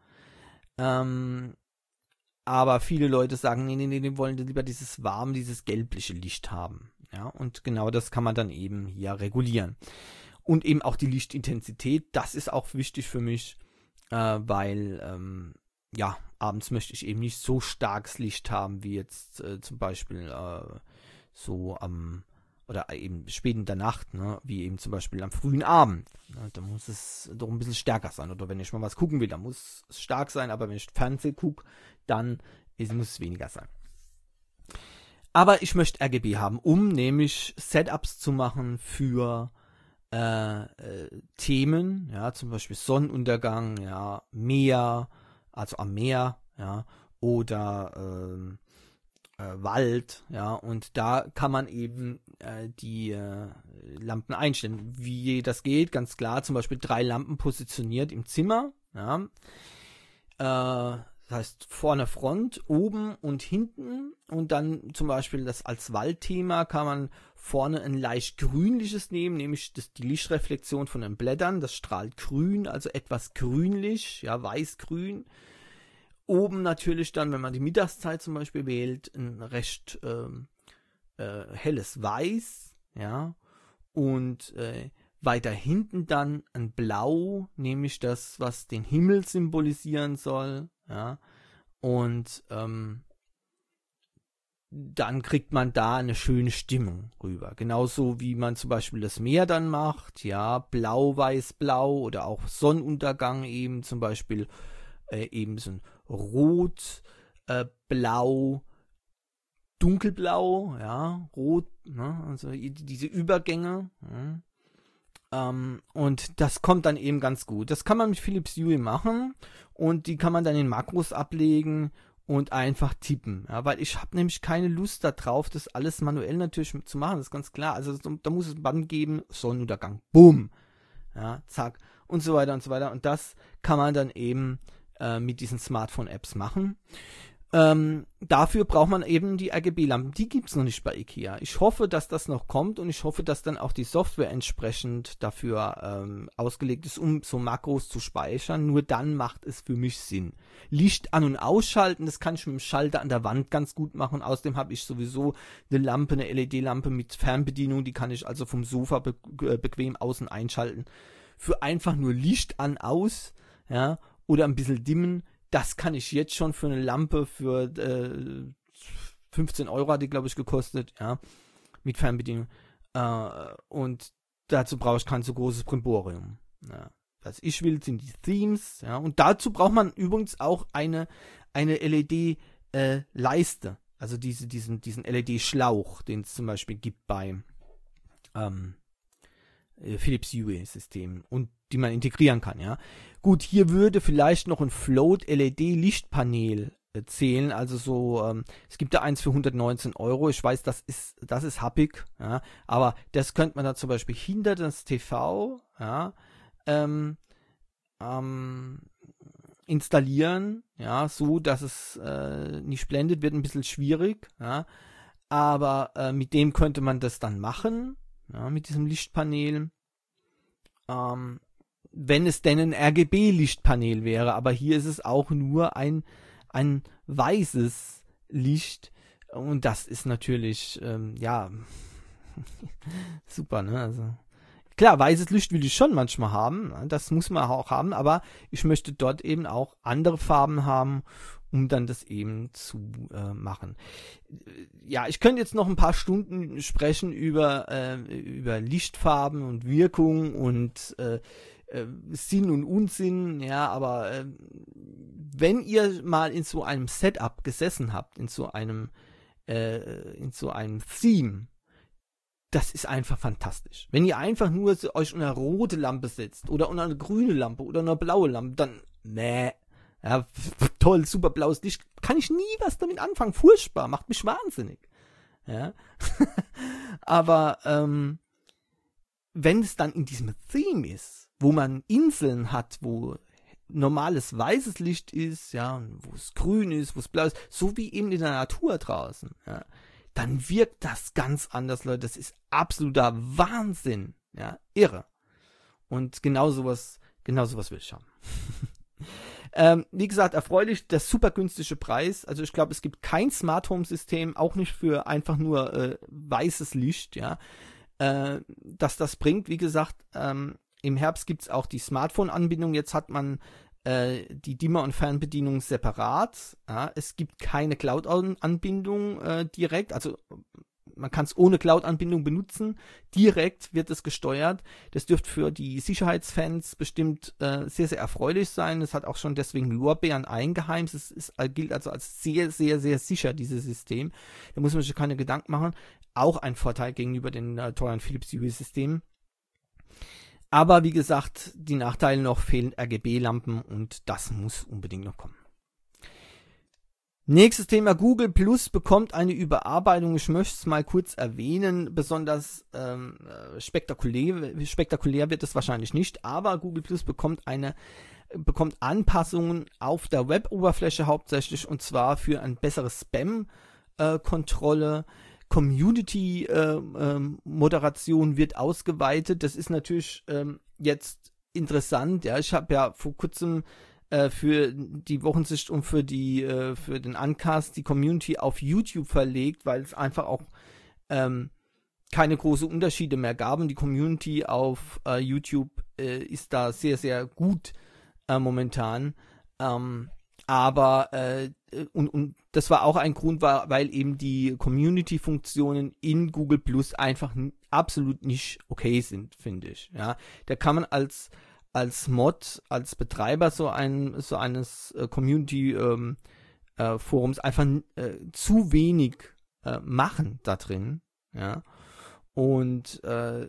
ähm, aber viele Leute sagen, nee, nee, nee, die wollen lieber dieses warm, dieses gelbliche Licht haben. Ja, und genau das kann man dann eben hier regulieren. Und eben auch die Lichtintensität, das ist auch wichtig für mich, äh, weil, ähm, ja, abends möchte ich eben nicht so starkes Licht haben, wie jetzt äh, zum Beispiel äh, so am oder eben spät in der Nacht, ne, wie eben zum Beispiel am frühen Abend. Ne, da muss es doch ein bisschen stärker sein. Oder wenn ich mal was gucken will, dann muss es stark sein, aber wenn ich Fernsehen gucke, dann ist, muss es weniger sein. Aber ich möchte R G B haben, um nämlich Setups zu machen für äh, äh, Themen, ja, zum Beispiel Sonnenuntergang, ja, Meer, also am Meer, ja, oder ähm, äh, Wald, ja, und da kann man eben äh, die äh, Lampen einstellen. Wie das geht, ganz klar, zum Beispiel drei Lampen positioniert im Zimmer, ja, äh, das heißt vorne Front, oben und hinten, und dann zum Beispiel das als Waldthema kann man vorne ein leicht grünliches nehmen, nämlich das, die Lichtreflexion von den Blättern, das strahlt grün, also etwas grünlich, ja, weiß-grün. Oben natürlich dann, wenn man die Mittagszeit zum Beispiel wählt, ein recht ähm, äh, helles Weiß, ja, und äh, weiter hinten dann ein Blau, nämlich das, was den Himmel symbolisieren soll, ja, und ähm, dann kriegt man da eine schöne Stimmung rüber. Genauso wie man zum Beispiel das Meer dann macht, ja, blau, weiß, blau, oder auch Sonnenuntergang eben zum Beispiel äh, eben so ein Rot, äh, Blau, Dunkelblau, ja, Rot, ne, also diese Übergänge, ja. Ähm, und das kommt dann eben ganz gut. Das kann man mit Philips Hue machen, und die kann man dann in Makros ablegen und einfach tippen, ja, weil ich habe nämlich keine Lust darauf, das alles manuell natürlich zu machen, das ist ganz klar. Also da muss es ein Band geben, Sonnenuntergang, bumm, ja, zack, und so weiter und so weiter. Und das kann man dann eben äh, mit diesen Smartphone-Apps machen. Ähm, dafür braucht man eben die R G B-Lampen. Die gibt es noch nicht bei IKEA. Ich hoffe, dass das noch kommt, und ich hoffe, dass dann auch die Software entsprechend dafür ähm, ausgelegt ist, um so Makros zu speichern. Nur dann macht es für mich Sinn. Licht an- und ausschalten, das kann ich mit dem Schalter an der Wand ganz gut machen. Außerdem habe ich sowieso eine Lampe, eine L E D-Lampe mit Fernbedienung. Die kann ich also vom Sofa be äh, bequem außen einschalten. Für einfach nur Licht an, aus, ja, oder ein bisschen dimmen. Das kann ich jetzt schon für eine Lampe für äh, fünfzehn Euro hat die, glaube ich, gekostet, ja, mit Fernbedienung. Äh, und dazu brauche ich kein so großes Brimborium. Ja. Was ich will, sind die Themes, ja, und dazu braucht man übrigens auch eine, eine L E D-Leiste, äh, also diese, diesen, diesen L E D-Schlauch, den es zum Beispiel gibt bei ähm, Philips Hue-System, und die man integrieren kann, ja. Gut, hier würde vielleicht noch ein Float-L E D-Lichtpanel äh, zählen, also so, ähm, es gibt da eins für hundertneunzehn Euro, ich weiß, das ist, das ist happig, ja, aber das könnte man da zum Beispiel hinter das T V, ja, ähm, ähm, installieren, ja, so, dass es äh, nicht blendet, wird ein bisschen schwierig, ja, aber äh, mit dem könnte man das dann machen, ja, mit diesem Lichtpanel, ähm, wenn es denn ein R G B-Lichtpanel wäre, aber hier ist es auch nur ein, ein weißes Licht, und das ist natürlich, ähm, ja, super, ne, also, klar, weißes Licht will ich schon manchmal haben, das muss man auch haben, aber ich möchte dort eben auch andere Farben haben, um dann das eben zu äh, machen. Ja, ich könnte jetzt noch ein paar Stunden sprechen über, äh, über Lichtfarben und Wirkung und äh, äh, Sinn und Unsinn, ja, aber äh, wenn ihr mal in so einem Setup gesessen habt, in so einem, äh, in so einem Theme, das ist einfach fantastisch. Wenn ihr einfach nur so euch unter eine rote Lampe setzt oder unter eine grüne Lampe oder eine blaue Lampe, dann, nee, ja, toll, super blaues Licht, kann ich nie was damit anfangen, furchtbar, macht mich wahnsinnig. Ja, aber ähm, wenn es dann in diesem Theme ist, wo man Inseln hat, wo normales weißes Licht ist, ja, wo es grün ist, wo es blau ist, so wie eben in der Natur draußen, ja, dann wirkt das ganz anders, Leute. Das ist absoluter Wahnsinn, ja, irre. Und genau sowas, genau sowas will ich haben. ähm, wie gesagt, erfreulich, der super günstige Preis. Also ich glaube, es gibt kein Smart Home System, auch nicht für einfach nur äh, weißes Licht, ja, äh, dass das bringt. Wie gesagt, ähm, im Herbst gibt es auch die Smartphone-Anbindung. Jetzt hat man äh, die Dimmer- und Fernbedienung separat. Ja. Es gibt keine Cloud-Anbindung äh, direkt. Also man kann es ohne Cloud-Anbindung benutzen. Direkt wird es gesteuert. Das dürfte für die Sicherheitsfans bestimmt äh, sehr, sehr erfreulich sein. Es hat auch schon deswegen Lorbeeren eingeheimst. Es ist, gilt also als sehr, sehr, sehr sicher, dieses System. Da muss man sich keine Gedanken machen. Auch ein Vorteil gegenüber den äh, teuren Philips Hue-Systemen. Aber wie gesagt, die Nachteile noch, fehlen R G B-Lampen und das muss unbedingt noch kommen. Nächstes Thema, Google Plus bekommt eine Überarbeitung. Ich möchte es mal kurz erwähnen, besonders ähm, spektakulär, spektakulär wird es wahrscheinlich nicht, aber Google Plus bekommt eine bekommt Anpassungen auf der Web-Oberfläche hauptsächlich, und zwar für ein besseres Spam-Kontrolle. Äh, Community-Moderation äh, äh, wird ausgeweitet. Das ist natürlich ähm, jetzt interessant. Ja, ich habe ja vor kurzem äh, für die Wochensicht und für die äh, für den Uncast die Community auf YouTube verlegt, weil es einfach auch ähm, keine großen Unterschiede mehr gab. Und die Community auf äh, YouTube äh, ist da sehr, sehr gut äh, momentan. Ähm, aber äh, und, und das war auch ein Grund, war, weil eben die Community-Funktionen in Google Plus einfach n- absolut nicht okay sind, finde ich. Ja, da kann man als als Mod, als Betreiber so ein so eines äh, Community ähm, äh, Forums einfach äh, zu wenig äh, machen da drin. Ja, und äh,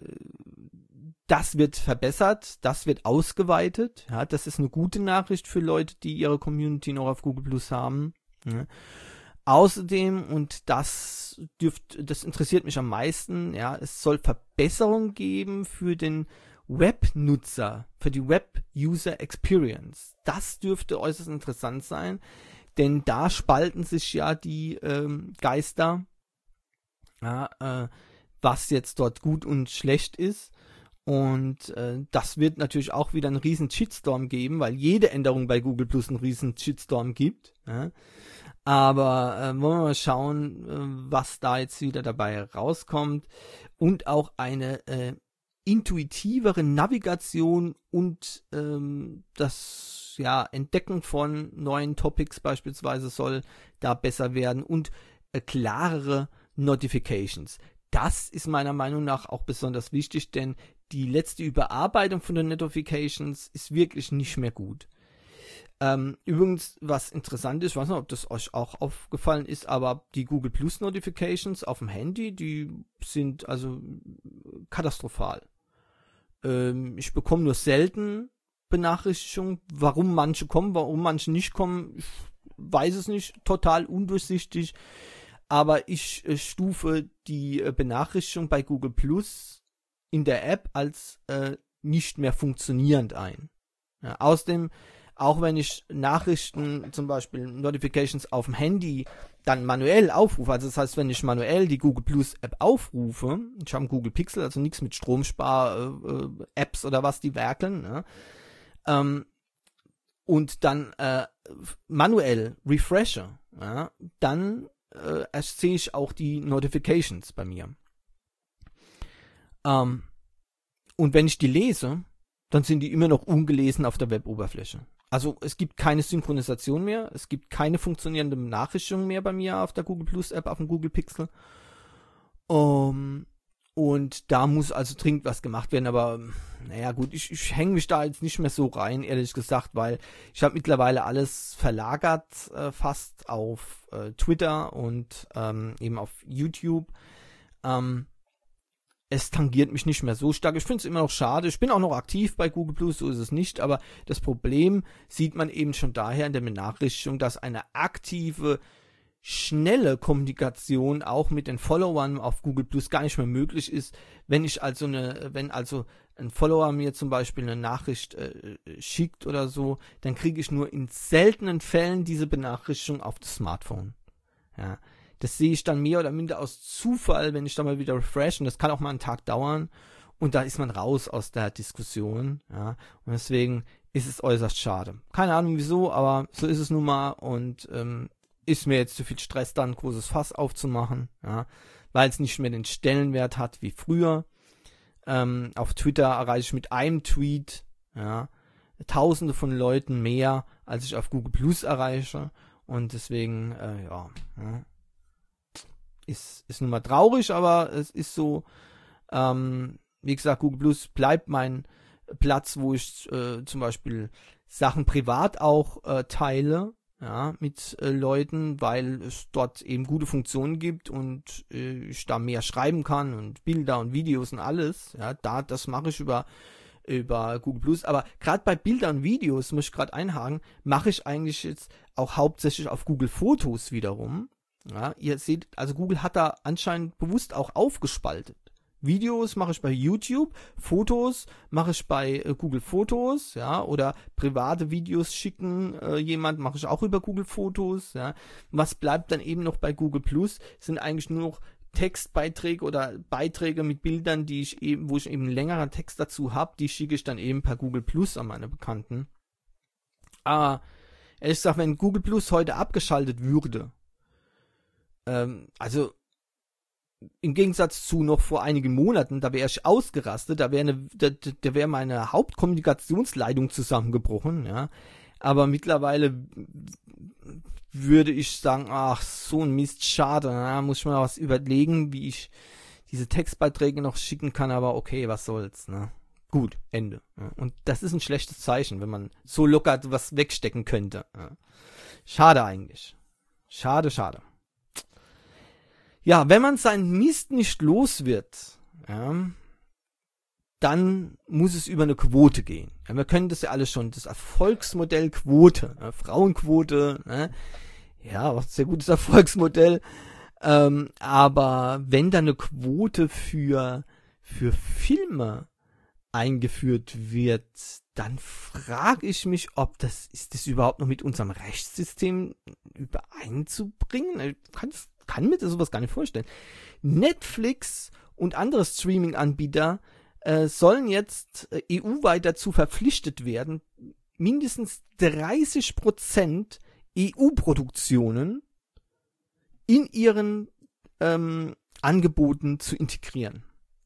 das wird verbessert, das wird ausgeweitet. Ja, das ist eine gute Nachricht für Leute, die ihre Community noch auf Google Plus haben. Ja. Außerdem, und das dürft, das interessiert mich am meisten, ja, es soll Verbesserungen geben für den Webnutzer, für die Web-User Experience. Das dürfte äußerst interessant sein, denn da spalten sich ja die ähm, Geister, ja, äh, was jetzt dort gut und schlecht ist. Und äh, das wird natürlich auch wieder einen riesen Shitstorm geben, weil jede Änderung bei Google Plus einen riesen Shitstorm gibt. Ja? Aber äh, wollen wir mal schauen, äh, was da jetzt wieder dabei rauskommt. Und auch eine äh, intuitivere Navigation und ähm, das ja, Entdecken von neuen Topics beispielsweise soll da besser werden und äh, klarere Notifications. Das ist meiner Meinung nach auch besonders wichtig, denn die letzte Überarbeitung von den Notifications ist wirklich nicht mehr gut. Ähm, übrigens, was interessant ist, ich weiß nicht, ob das euch auch aufgefallen ist, aber die Google Plus Notifications auf dem Handy, die sind also katastrophal. Ähm, ich bekomme nur selten Benachrichtigungen, warum manche kommen, warum manche nicht kommen, ich weiß es nicht, total undurchsichtig. Aber ich äh, stufe die äh, Benachrichtigung bei Google Plus in der App als äh, nicht mehr funktionierend ein. Ja, außerdem, auch wenn ich Nachrichten, zum Beispiel Notifications auf dem Handy dann manuell aufrufe, also das heißt, wenn ich manuell die Google Plus App aufrufe, ich habe einen Google Pixel, also nichts mit Stromspar-Apps äh, oder was, die werkeln, ne? ähm, und dann äh, manuell refreshe, ja, dann äh, sehe ich auch die Notifications bei mir. Ähm, und wenn ich die lese, dann sind die immer noch ungelesen auf der Web-Oberfläche. Also es gibt keine Synchronisation mehr, es gibt keine funktionierende Benachrichtigung mehr bei mir auf der Google Plus App, auf dem Google Pixel. Um, und da muss also dringend was gemacht werden, aber naja gut, ich, ich hänge mich da jetzt nicht mehr so rein, ehrlich gesagt, weil ich habe mittlerweile alles verlagert, äh, fast auf äh, Twitter und ähm, eben auf YouTube. Ähm, Es tangiert mich nicht mehr so stark. Ich finde es immer noch schade. Ich bin auch noch aktiv bei Google Plus, so ist es nicht. Aber das Problem sieht man eben schon daher in der Benachrichtigung, dass eine aktive, schnelle Kommunikation auch mit den Followern auf Google Plus gar nicht mehr möglich ist. Wenn ich also eine, wenn also ein Follower mir zum Beispiel eine Nachricht äh, schickt oder so, dann kriege ich nur in seltenen Fällen diese Benachrichtigung auf das Smartphone. Ja. Das sehe ich dann mehr oder minder aus Zufall, wenn ich da mal wieder refresh. Und das kann auch mal einen Tag dauern. Und da ist man raus aus der Diskussion. Ja. Und deswegen ist es äußerst schade. Keine Ahnung wieso, aber so ist es nun mal. Und ähm, ist mir jetzt zu viel Stress, da ein großes Fass aufzumachen. Ja. Weil es nicht mehr den Stellenwert hat wie früher. Ähm, auf Twitter erreiche ich mit einem Tweet ja, Tausende von Leuten mehr, als ich auf Google Plus erreiche. Und deswegen, äh, ja... ja. Ist, ist nun mal traurig, aber es ist so, ähm, wie gesagt, Google Plus bleibt mein Platz, wo ich äh, zum Beispiel Sachen privat auch äh, teile, ja, mit äh, Leuten, weil es dort eben gute Funktionen gibt und äh, ich da mehr schreiben kann und Bilder und Videos und alles, ja, da, das mache ich über über Google Plus. Aber gerade bei Bildern und Videos, muss ich gerade einhaken, mache ich eigentlich jetzt auch hauptsächlich auf Google Fotos wiederum. Ja, ihr seht, also Google hat da anscheinend bewusst auch aufgespaltet. Videos mache ich bei YouTube, Fotos mache ich bei äh, Google Fotos, ja, oder private Videos schicken äh, jemand, mache ich auch über Google Fotos, ja. Was bleibt dann eben noch bei Google Plus, sind eigentlich nur noch Textbeiträge oder Beiträge mit Bildern, die ich eben, wo ich eben längeren Text dazu habe, die schicke ich dann eben per Google Plus an meine Bekannten. Aber ehrlich gesagt, wenn Google Plus heute abgeschaltet würde, ähm, also im Gegensatz zu noch vor einigen Monaten, da wäre ich ausgerastet, da wäre da, da wäre meine Hauptkommunikationsleitung zusammengebrochen, ja. Aber mittlerweile würde ich sagen, ach, so ein Mist, schade, da muss ich mal was überlegen, wie ich diese Textbeiträge noch schicken kann, aber okay, was soll's, ne. Gut, Ende. Ja. Und das ist ein schlechtes Zeichen, wenn man so locker was wegstecken könnte. Ja. Schade eigentlich. Schade, schade. Ja, wenn man seinen Mist nicht los wird, ja, dann muss es über eine Quote gehen. Ja, wir können das ja alles schon, das Erfolgsmodell Quote, ja, Frauenquote, ne, ja, auch ein sehr gutes Erfolgsmodell, ähm, aber wenn da eine Quote für, für Filme eingeführt wird, dann frage ich mich, ob das, ist das überhaupt noch mit unserem Rechtssystem übereinzubringen? Ich kann das kann mir das sowas gar nicht vorstellen. Netflix und andere Streaming-Anbieter äh, sollen jetzt äh, E U-weit dazu verpflichtet werden, mindestens dreißig Prozent E U-Produktionen in ihren ähm, Angeboten zu integrieren.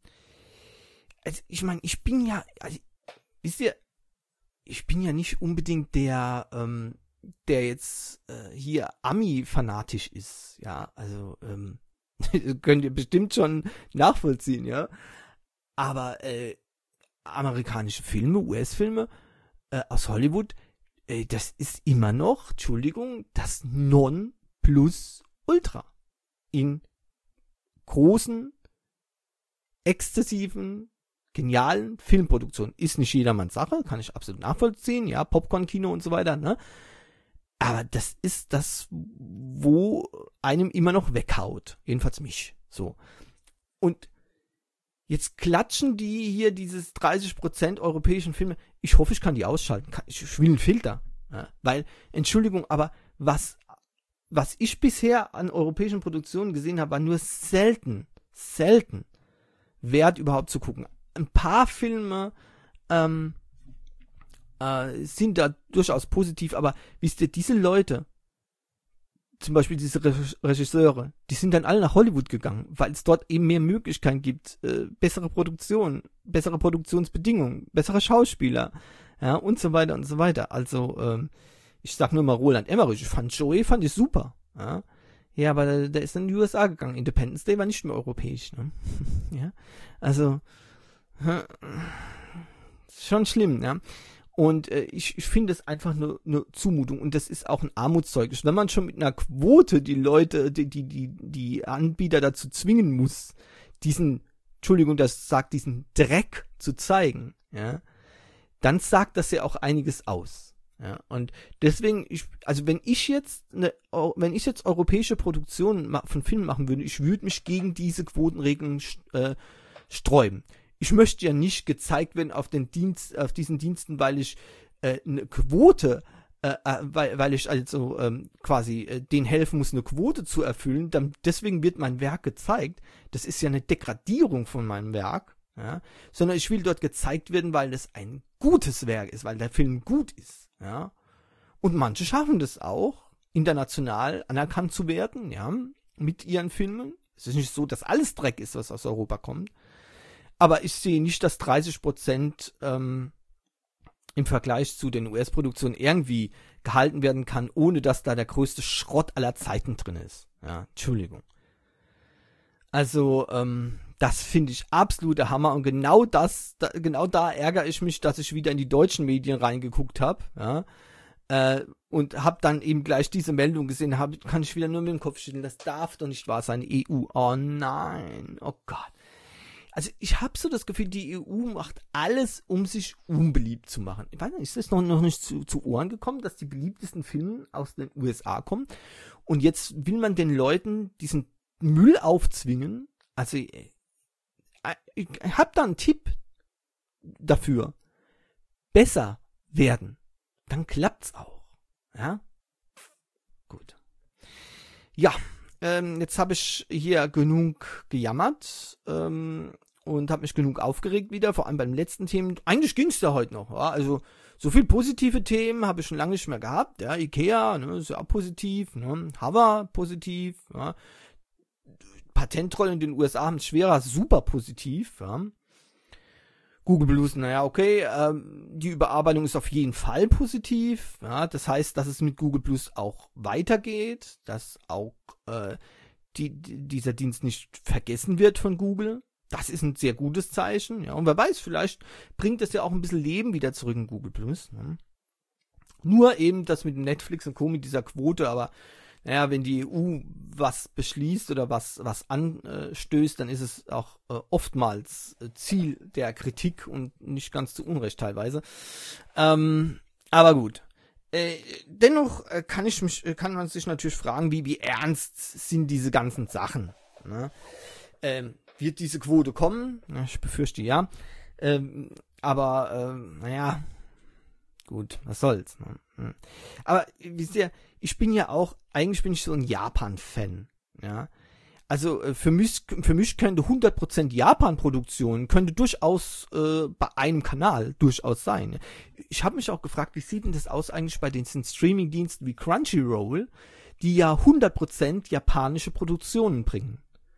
Also ich meine, ich bin ja, also, wisst ihr, ich bin ja nicht unbedingt der ähm, der jetzt äh, hier Ami-fanatisch ist, ja, also ähm, könnt ihr bestimmt schon nachvollziehen, ja, aber äh, amerikanische Filme, U S-Filme äh, aus Hollywood, äh, das ist immer noch, Entschuldigung, das Non-Plus-Ultra in großen, exzessiven, genialen Filmproduktionen. Ist nicht jedermanns Sache, kann ich absolut nachvollziehen, ja, Popcorn-Kino und so weiter, ne? Aber das ist das, wo einem immer noch weghaut. Jedenfalls mich. So. Und jetzt klatschen die hier dieses dreißig Prozent europäischen Filme. Ich hoffe, ich kann die ausschalten. Ich will einen Filter. Ja, weil, Entschuldigung, aber was, was ich bisher an europäischen Produktionen gesehen habe, war nur selten, selten wert überhaupt zu gucken. Ein paar Filme, ähm, Äh, sind da durchaus positiv, aber wisst ihr, diese Leute, zum Beispiel diese Re Regisseure, die sind dann alle nach Hollywood gegangen, weil es dort eben mehr Möglichkeiten gibt, äh, bessere Produktion, bessere Produktionsbedingungen, bessere Schauspieler, ja, und so weiter und so weiter. Also, ähm, ich sag nur mal Roland Emmerich, ich fand Joey, fand ich super, ja, ja, aber der, der ist in die U S A gegangen. Independence Day war nicht mehr europäisch, ne? Ja, also, schon schlimm, ja. Und äh, ich, ich finde es einfach eine, eine Zumutung und das ist auch ein Armutszeugnis. Wenn man schon mit einer Quote die Leute, die, die, die, die Anbieter dazu zwingen muss, diesen, Entschuldigung, das sagt, diesen Dreck zu zeigen, ja, dann sagt das ja auch einiges aus. Ja, und deswegen, ich, also wenn ich jetzt eine, wenn ich jetzt europäische Produktionen von Filmen machen würde, ich würde mich gegen diese Quotenregeln äh, sträuben. Ich möchte ja nicht gezeigt werden auf den Dienst, auf diesen Diensten, weil ich äh, eine Quote, äh, weil, weil ich also ähm, quasi äh, denen helfen muss, eine Quote zu erfüllen. Dann, deswegen wird mein Werk gezeigt. Das ist ja eine Degradierung von meinem Werk, ja? Sondern ich will dort gezeigt werden, weil es ein gutes Werk ist, weil der Film gut ist, ja. Und manche schaffen das auch, international anerkannt zu werden, ja, mit ihren Filmen. Es ist nicht so, dass alles Dreck ist, was aus Europa kommt. Aber ich sehe nicht, dass dreißig Prozent ähm, im Vergleich zu den U S-Produktionen irgendwie gehalten werden kann, ohne dass da der größte Schrott aller Zeiten drin ist. Ja, Entschuldigung. Also, ähm, das finde ich absoluter Hammer und genau das, da, genau da ärgere ich mich, dass ich wieder in die deutschen Medien reingeguckt habe, ja, äh, und habe dann eben gleich diese Meldung gesehen, hab, kann ich wieder nur mit dem Kopf schütteln, das darf doch nicht wahr sein, E U, oh nein, oh Gott. also ich habe so das Gefühl, die E U macht alles, um sich unbeliebt zu machen. Ich weiß nicht, ist das noch, noch nicht zu, zu Ohren gekommen, dass die beliebtesten Filme aus den U S A kommen? Und jetzt will man den Leuten diesen Müll aufzwingen. Also ich, ich habe da einen Tipp dafür. Besser werden. Dann klappt's auch. Ja? Gut. Ja, ähm, jetzt habe ich hier genug gejammert ähm, und habe mich genug aufgeregt wieder, vor allem beim letzten Thema. Eigentlich ging's ja heute noch. Ja? Also so viel positive Themen habe ich schon lange nicht mehr gehabt. Ja, Ikea, ne, ist ja auch positiv. Ne? Hover, positiv. Ja? Patentrolle in den U S A haben es schwerer, super positiv. Ja? Google Plus, naja, okay, ähm, die Überarbeitung ist auf jeden Fall positiv. Ja, das heißt, dass es mit Google Plus auch weitergeht, dass auch äh, die, die, dieser Dienst nicht vergessen wird von Google. Das ist ein sehr gutes Zeichen. Ja, und wer weiß, vielleicht bringt es ja auch ein bisschen Leben wieder zurück in Google Plus. Ne? Nur eben das mit Netflix und Co. mit dieser Quote, aber naja, wenn die E U was beschließt oder was was anstößt, dann ist es auch äh, oftmals äh, Ziel der Kritik und nicht ganz zu Unrecht teilweise. Ähm, aber gut. Äh, dennoch äh, kann ich mich, äh, kann man sich natürlich fragen, wie wie ernst sind diese ganzen Sachen? Ne? Ähm, wird diese Quote kommen? Ja, ich befürchte ja. Ähm, aber äh, naja. Gut, was soll's. Ne? Aber wisst ihr, ich bin ja auch, eigentlich bin ich so ein Japan-Fan. Ja, also für mich, für mich könnte hundert Prozent Japan-Produktion könnte durchaus äh, bei einem Kanal durchaus sein. Ich habe mich auch gefragt, wie sieht denn das aus eigentlich bei den Streaming-Diensten wie Crunchyroll, die ja hundert Prozent japanische Produktionen bringen.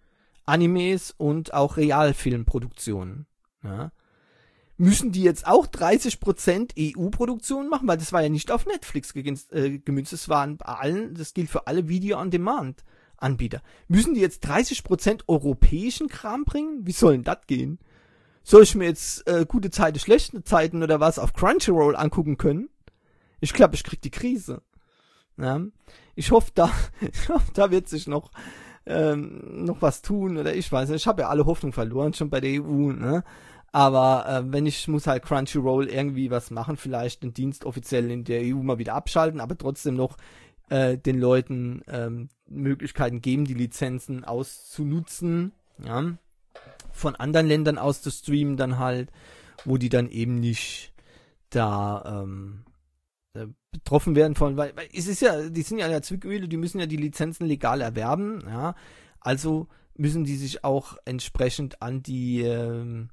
Animes und auch Realfilmproduktionen. Ja. Müssen die jetzt auch dreißig Prozent E U-Produktion machen? Weil das war ja nicht auf Netflix gemünzt, äh, gemünzt. Das waren bei allen, das gilt für alle Video-on-Demand-Anbieter. Müssen die jetzt dreißig Prozent europäischen Kram bringen? Wie soll denn das gehen? Soll ich mir jetzt äh, gute Zeiten, schlechte Zeiten oder was auf Crunchyroll angucken können? Ich glaube, ich krieg die Krise. Ja? Ich hoffe, da, ich hoffe, da wird sich noch, ähm, noch was tun. Oder ich weiß nicht, ich habe ja alle Hoffnung verloren schon bei der E U, ne? Aber äh, wenn ich muss halt Crunchyroll irgendwie was machen, vielleicht den Dienst offiziell in der E U mal wieder abschalten, aber trotzdem noch äh, den Leuten ähm, Möglichkeiten geben, die Lizenzen auszunutzen, ja, von anderen Ländern aus zu streamen dann halt, wo die dann eben nicht da ähm, äh, betroffen werden von, weil, weil es ist ja, die sind ja in der Zwickmühle, die müssen ja die Lizenzen legal erwerben, ja, also müssen die sich auch entsprechend an die ähm,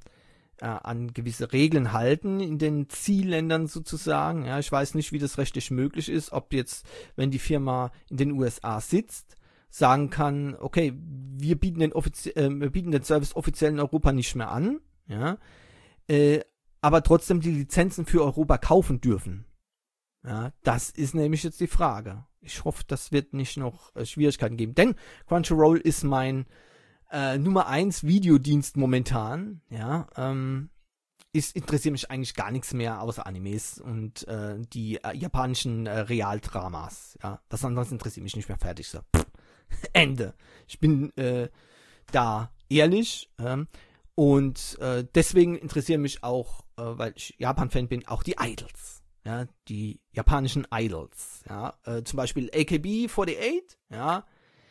an gewisse Regeln halten in den Zielländern sozusagen. Ja, ich weiß nicht, wie das rechtlich möglich ist, ob jetzt, wenn die Firma in den U S A sitzt, sagen kann, okay, wir bieten den, offizie- äh, wir bieten den Service offiziell in Europa nicht mehr an, ja, äh, aber trotzdem die Lizenzen für Europa kaufen dürfen. Ja, das ist nämlich jetzt die Frage. Ich hoffe, das wird nicht noch äh, Schwierigkeiten geben, denn Crunchyroll ist mein Äh, Nummer eins Videodienst momentan, ja, ähm, ist, interessiert mich eigentlich gar nichts mehr außer Animes und äh, die äh, japanischen äh, Realdramas, ja, das anderes interessiert mich nicht mehr, fertig, so, Pff, Ende. Ich bin äh, da ehrlich ähm, und äh, deswegen interessieren mich auch, äh, weil ich Japan-Fan bin, auch die Idols, ja, die japanischen Idols, ja, äh, zum Beispiel A K B achtundvierzig, ja,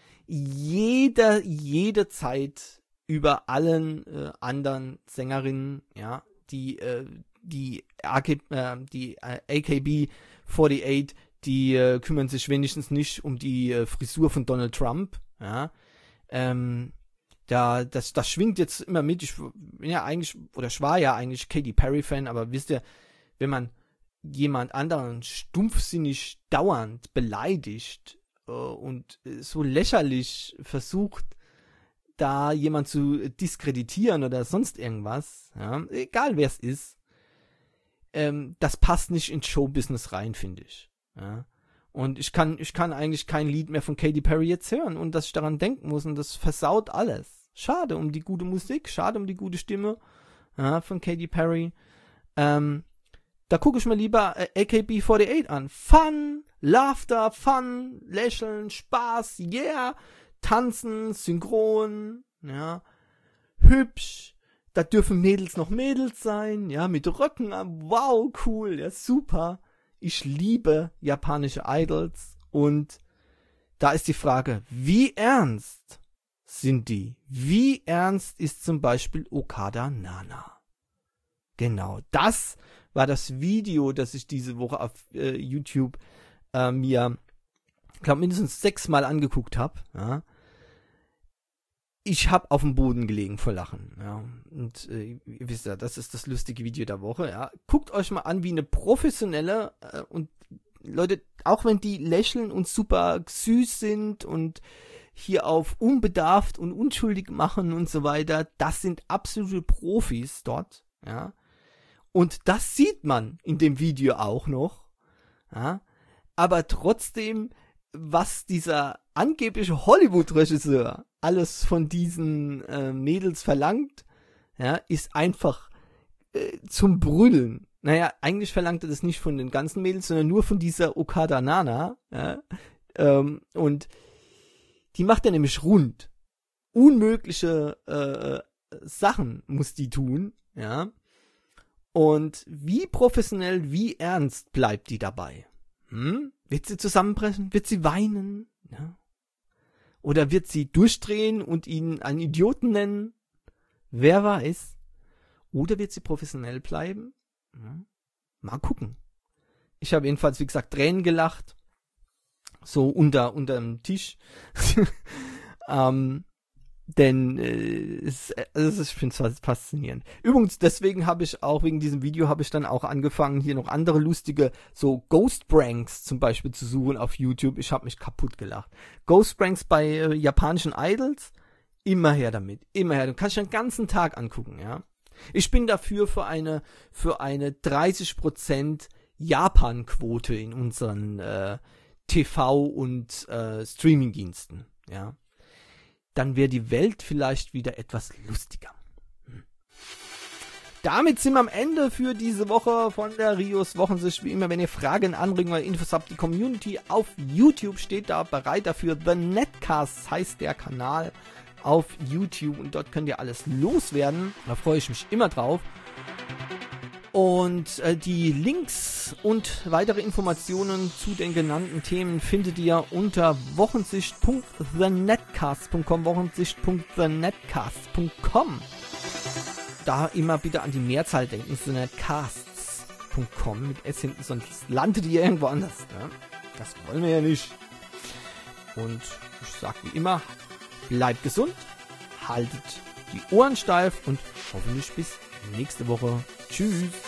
jeder, jede Zeit über allen äh, anderen Sängerinnen, ja, die, äh, die, A K, äh, die äh, A K B achtundvierzig, die äh, kümmern sich wenigstens nicht um die äh, Frisur von Donald Trump, ja, ähm, da, das, das schwingt jetzt immer mit, ich bin ja eigentlich, oder ich war ja eigentlich Katy Perry-Fan, aber wisst ihr, wenn man jemand anderen stumpfsinnig dauernd beleidigt, und so lächerlich versucht, da jemand zu diskreditieren oder sonst irgendwas, ja, egal wer es ist, ähm, das passt nicht ins Showbusiness rein, finde ich. Ja. Und ich kann, ich kann eigentlich kein Lied mehr von Katy Perry jetzt hören, und dass ich daran denken muss, und das versaut alles. Schade um die gute Musik, schade um die gute Stimme, ja, von Katy Perry. Ähm, da gucke ich mir lieber äh, A K B achtundvierzig an. Fun, Laughter, Fun, Lächeln, Spaß, yeah, Tanzen, Synchron, ja, hübsch. da dürfen Mädels noch Mädels sein, ja, mit Röcken, wow, cool, ja, super. Ich liebe japanische Idols und da ist die Frage, wie ernst sind die? Wie ernst ist zum Beispiel Okada Nana? Genau, das war das Video, das ich diese Woche auf äh, YouTube äh, mir, ich glaube, mindestens sechsmal angeguckt habe. Ja. Ich habe auf dem Boden gelegen vor Lachen. Ja. Und äh, ihr wisst ja, das ist das lustige Video der Woche. Ja. Guckt euch mal an, wie eine professionelle äh, und Leute, auch wenn die lächeln und super süß sind und hier auf unbedarft und unschuldig machen und so weiter, das sind absolute Profis dort. Ja. Und das sieht man in dem Video auch noch. Ja. Aber trotzdem, was dieser angebliche Hollywood-Regisseur alles von diesen äh, Mädels verlangt, ja, ist einfach äh, zum Brüllen. Naja, eigentlich verlangt er das nicht von den ganzen Mädels, sondern nur von dieser Okada Nana. Ja, ähm, und die macht er nämlich rund. Unmögliche äh, Sachen muss die tun. Ja. Und wie professionell, wie ernst bleibt die dabei? Hm? Wird sie zusammenbrechen? Wird sie weinen? Ja. Oder wird sie durchdrehen und ihn einen Idioten nennen? Wer weiß. Oder wird sie professionell bleiben? Ja. Mal gucken. Ich habe jedenfalls, wie gesagt, Tränen gelacht. So unter unterm Tisch. ähm, denn äh, es, also ich finde es faszinierend. Übrigens, deswegen habe ich auch, wegen diesem Video habe ich dann auch angefangen, hier noch andere lustige, so Ghost-Pranks zum Beispiel zu suchen auf YouTube. Ich habe mich kaputt gelacht. Ghost-Pranks bei äh, japanischen Idols, immer her damit, immer her. Du kannst dich den ganzen Tag angucken, ja. Ich bin dafür für eine, für eine dreißig Prozent Japan-Quote in unseren äh, T V- und äh, Streaming-Diensten, ja. Dann wäre die Welt vielleicht wieder etwas lustiger. Hm. Damit sind wir am Ende für diese Woche von der Rios Wochensicht. Wie immer, wenn ihr Fragen, Anregungen oder Infos habt, die Community auf YouTube steht da bereit dafür. The Netcast heißt der Kanal auf YouTube und dort könnt ihr alles loswerden. Da freue ich mich immer drauf. Und äh, die Links und weitere Informationen zu den genannten Themen findet ihr unter wochensicht punkt the netcast punkt com, wochensicht punkt the netcast punkt com. Da immer bitte an die Mehrzahl denken, the netcasts punkt com mit S hinten, sonst landet ihr irgendwo anders. Ne? Das wollen wir ja nicht. Und ich sag wie immer, bleibt gesund, haltet die Ohren steif und hoffentlich bis nächste Woche. Tschüss.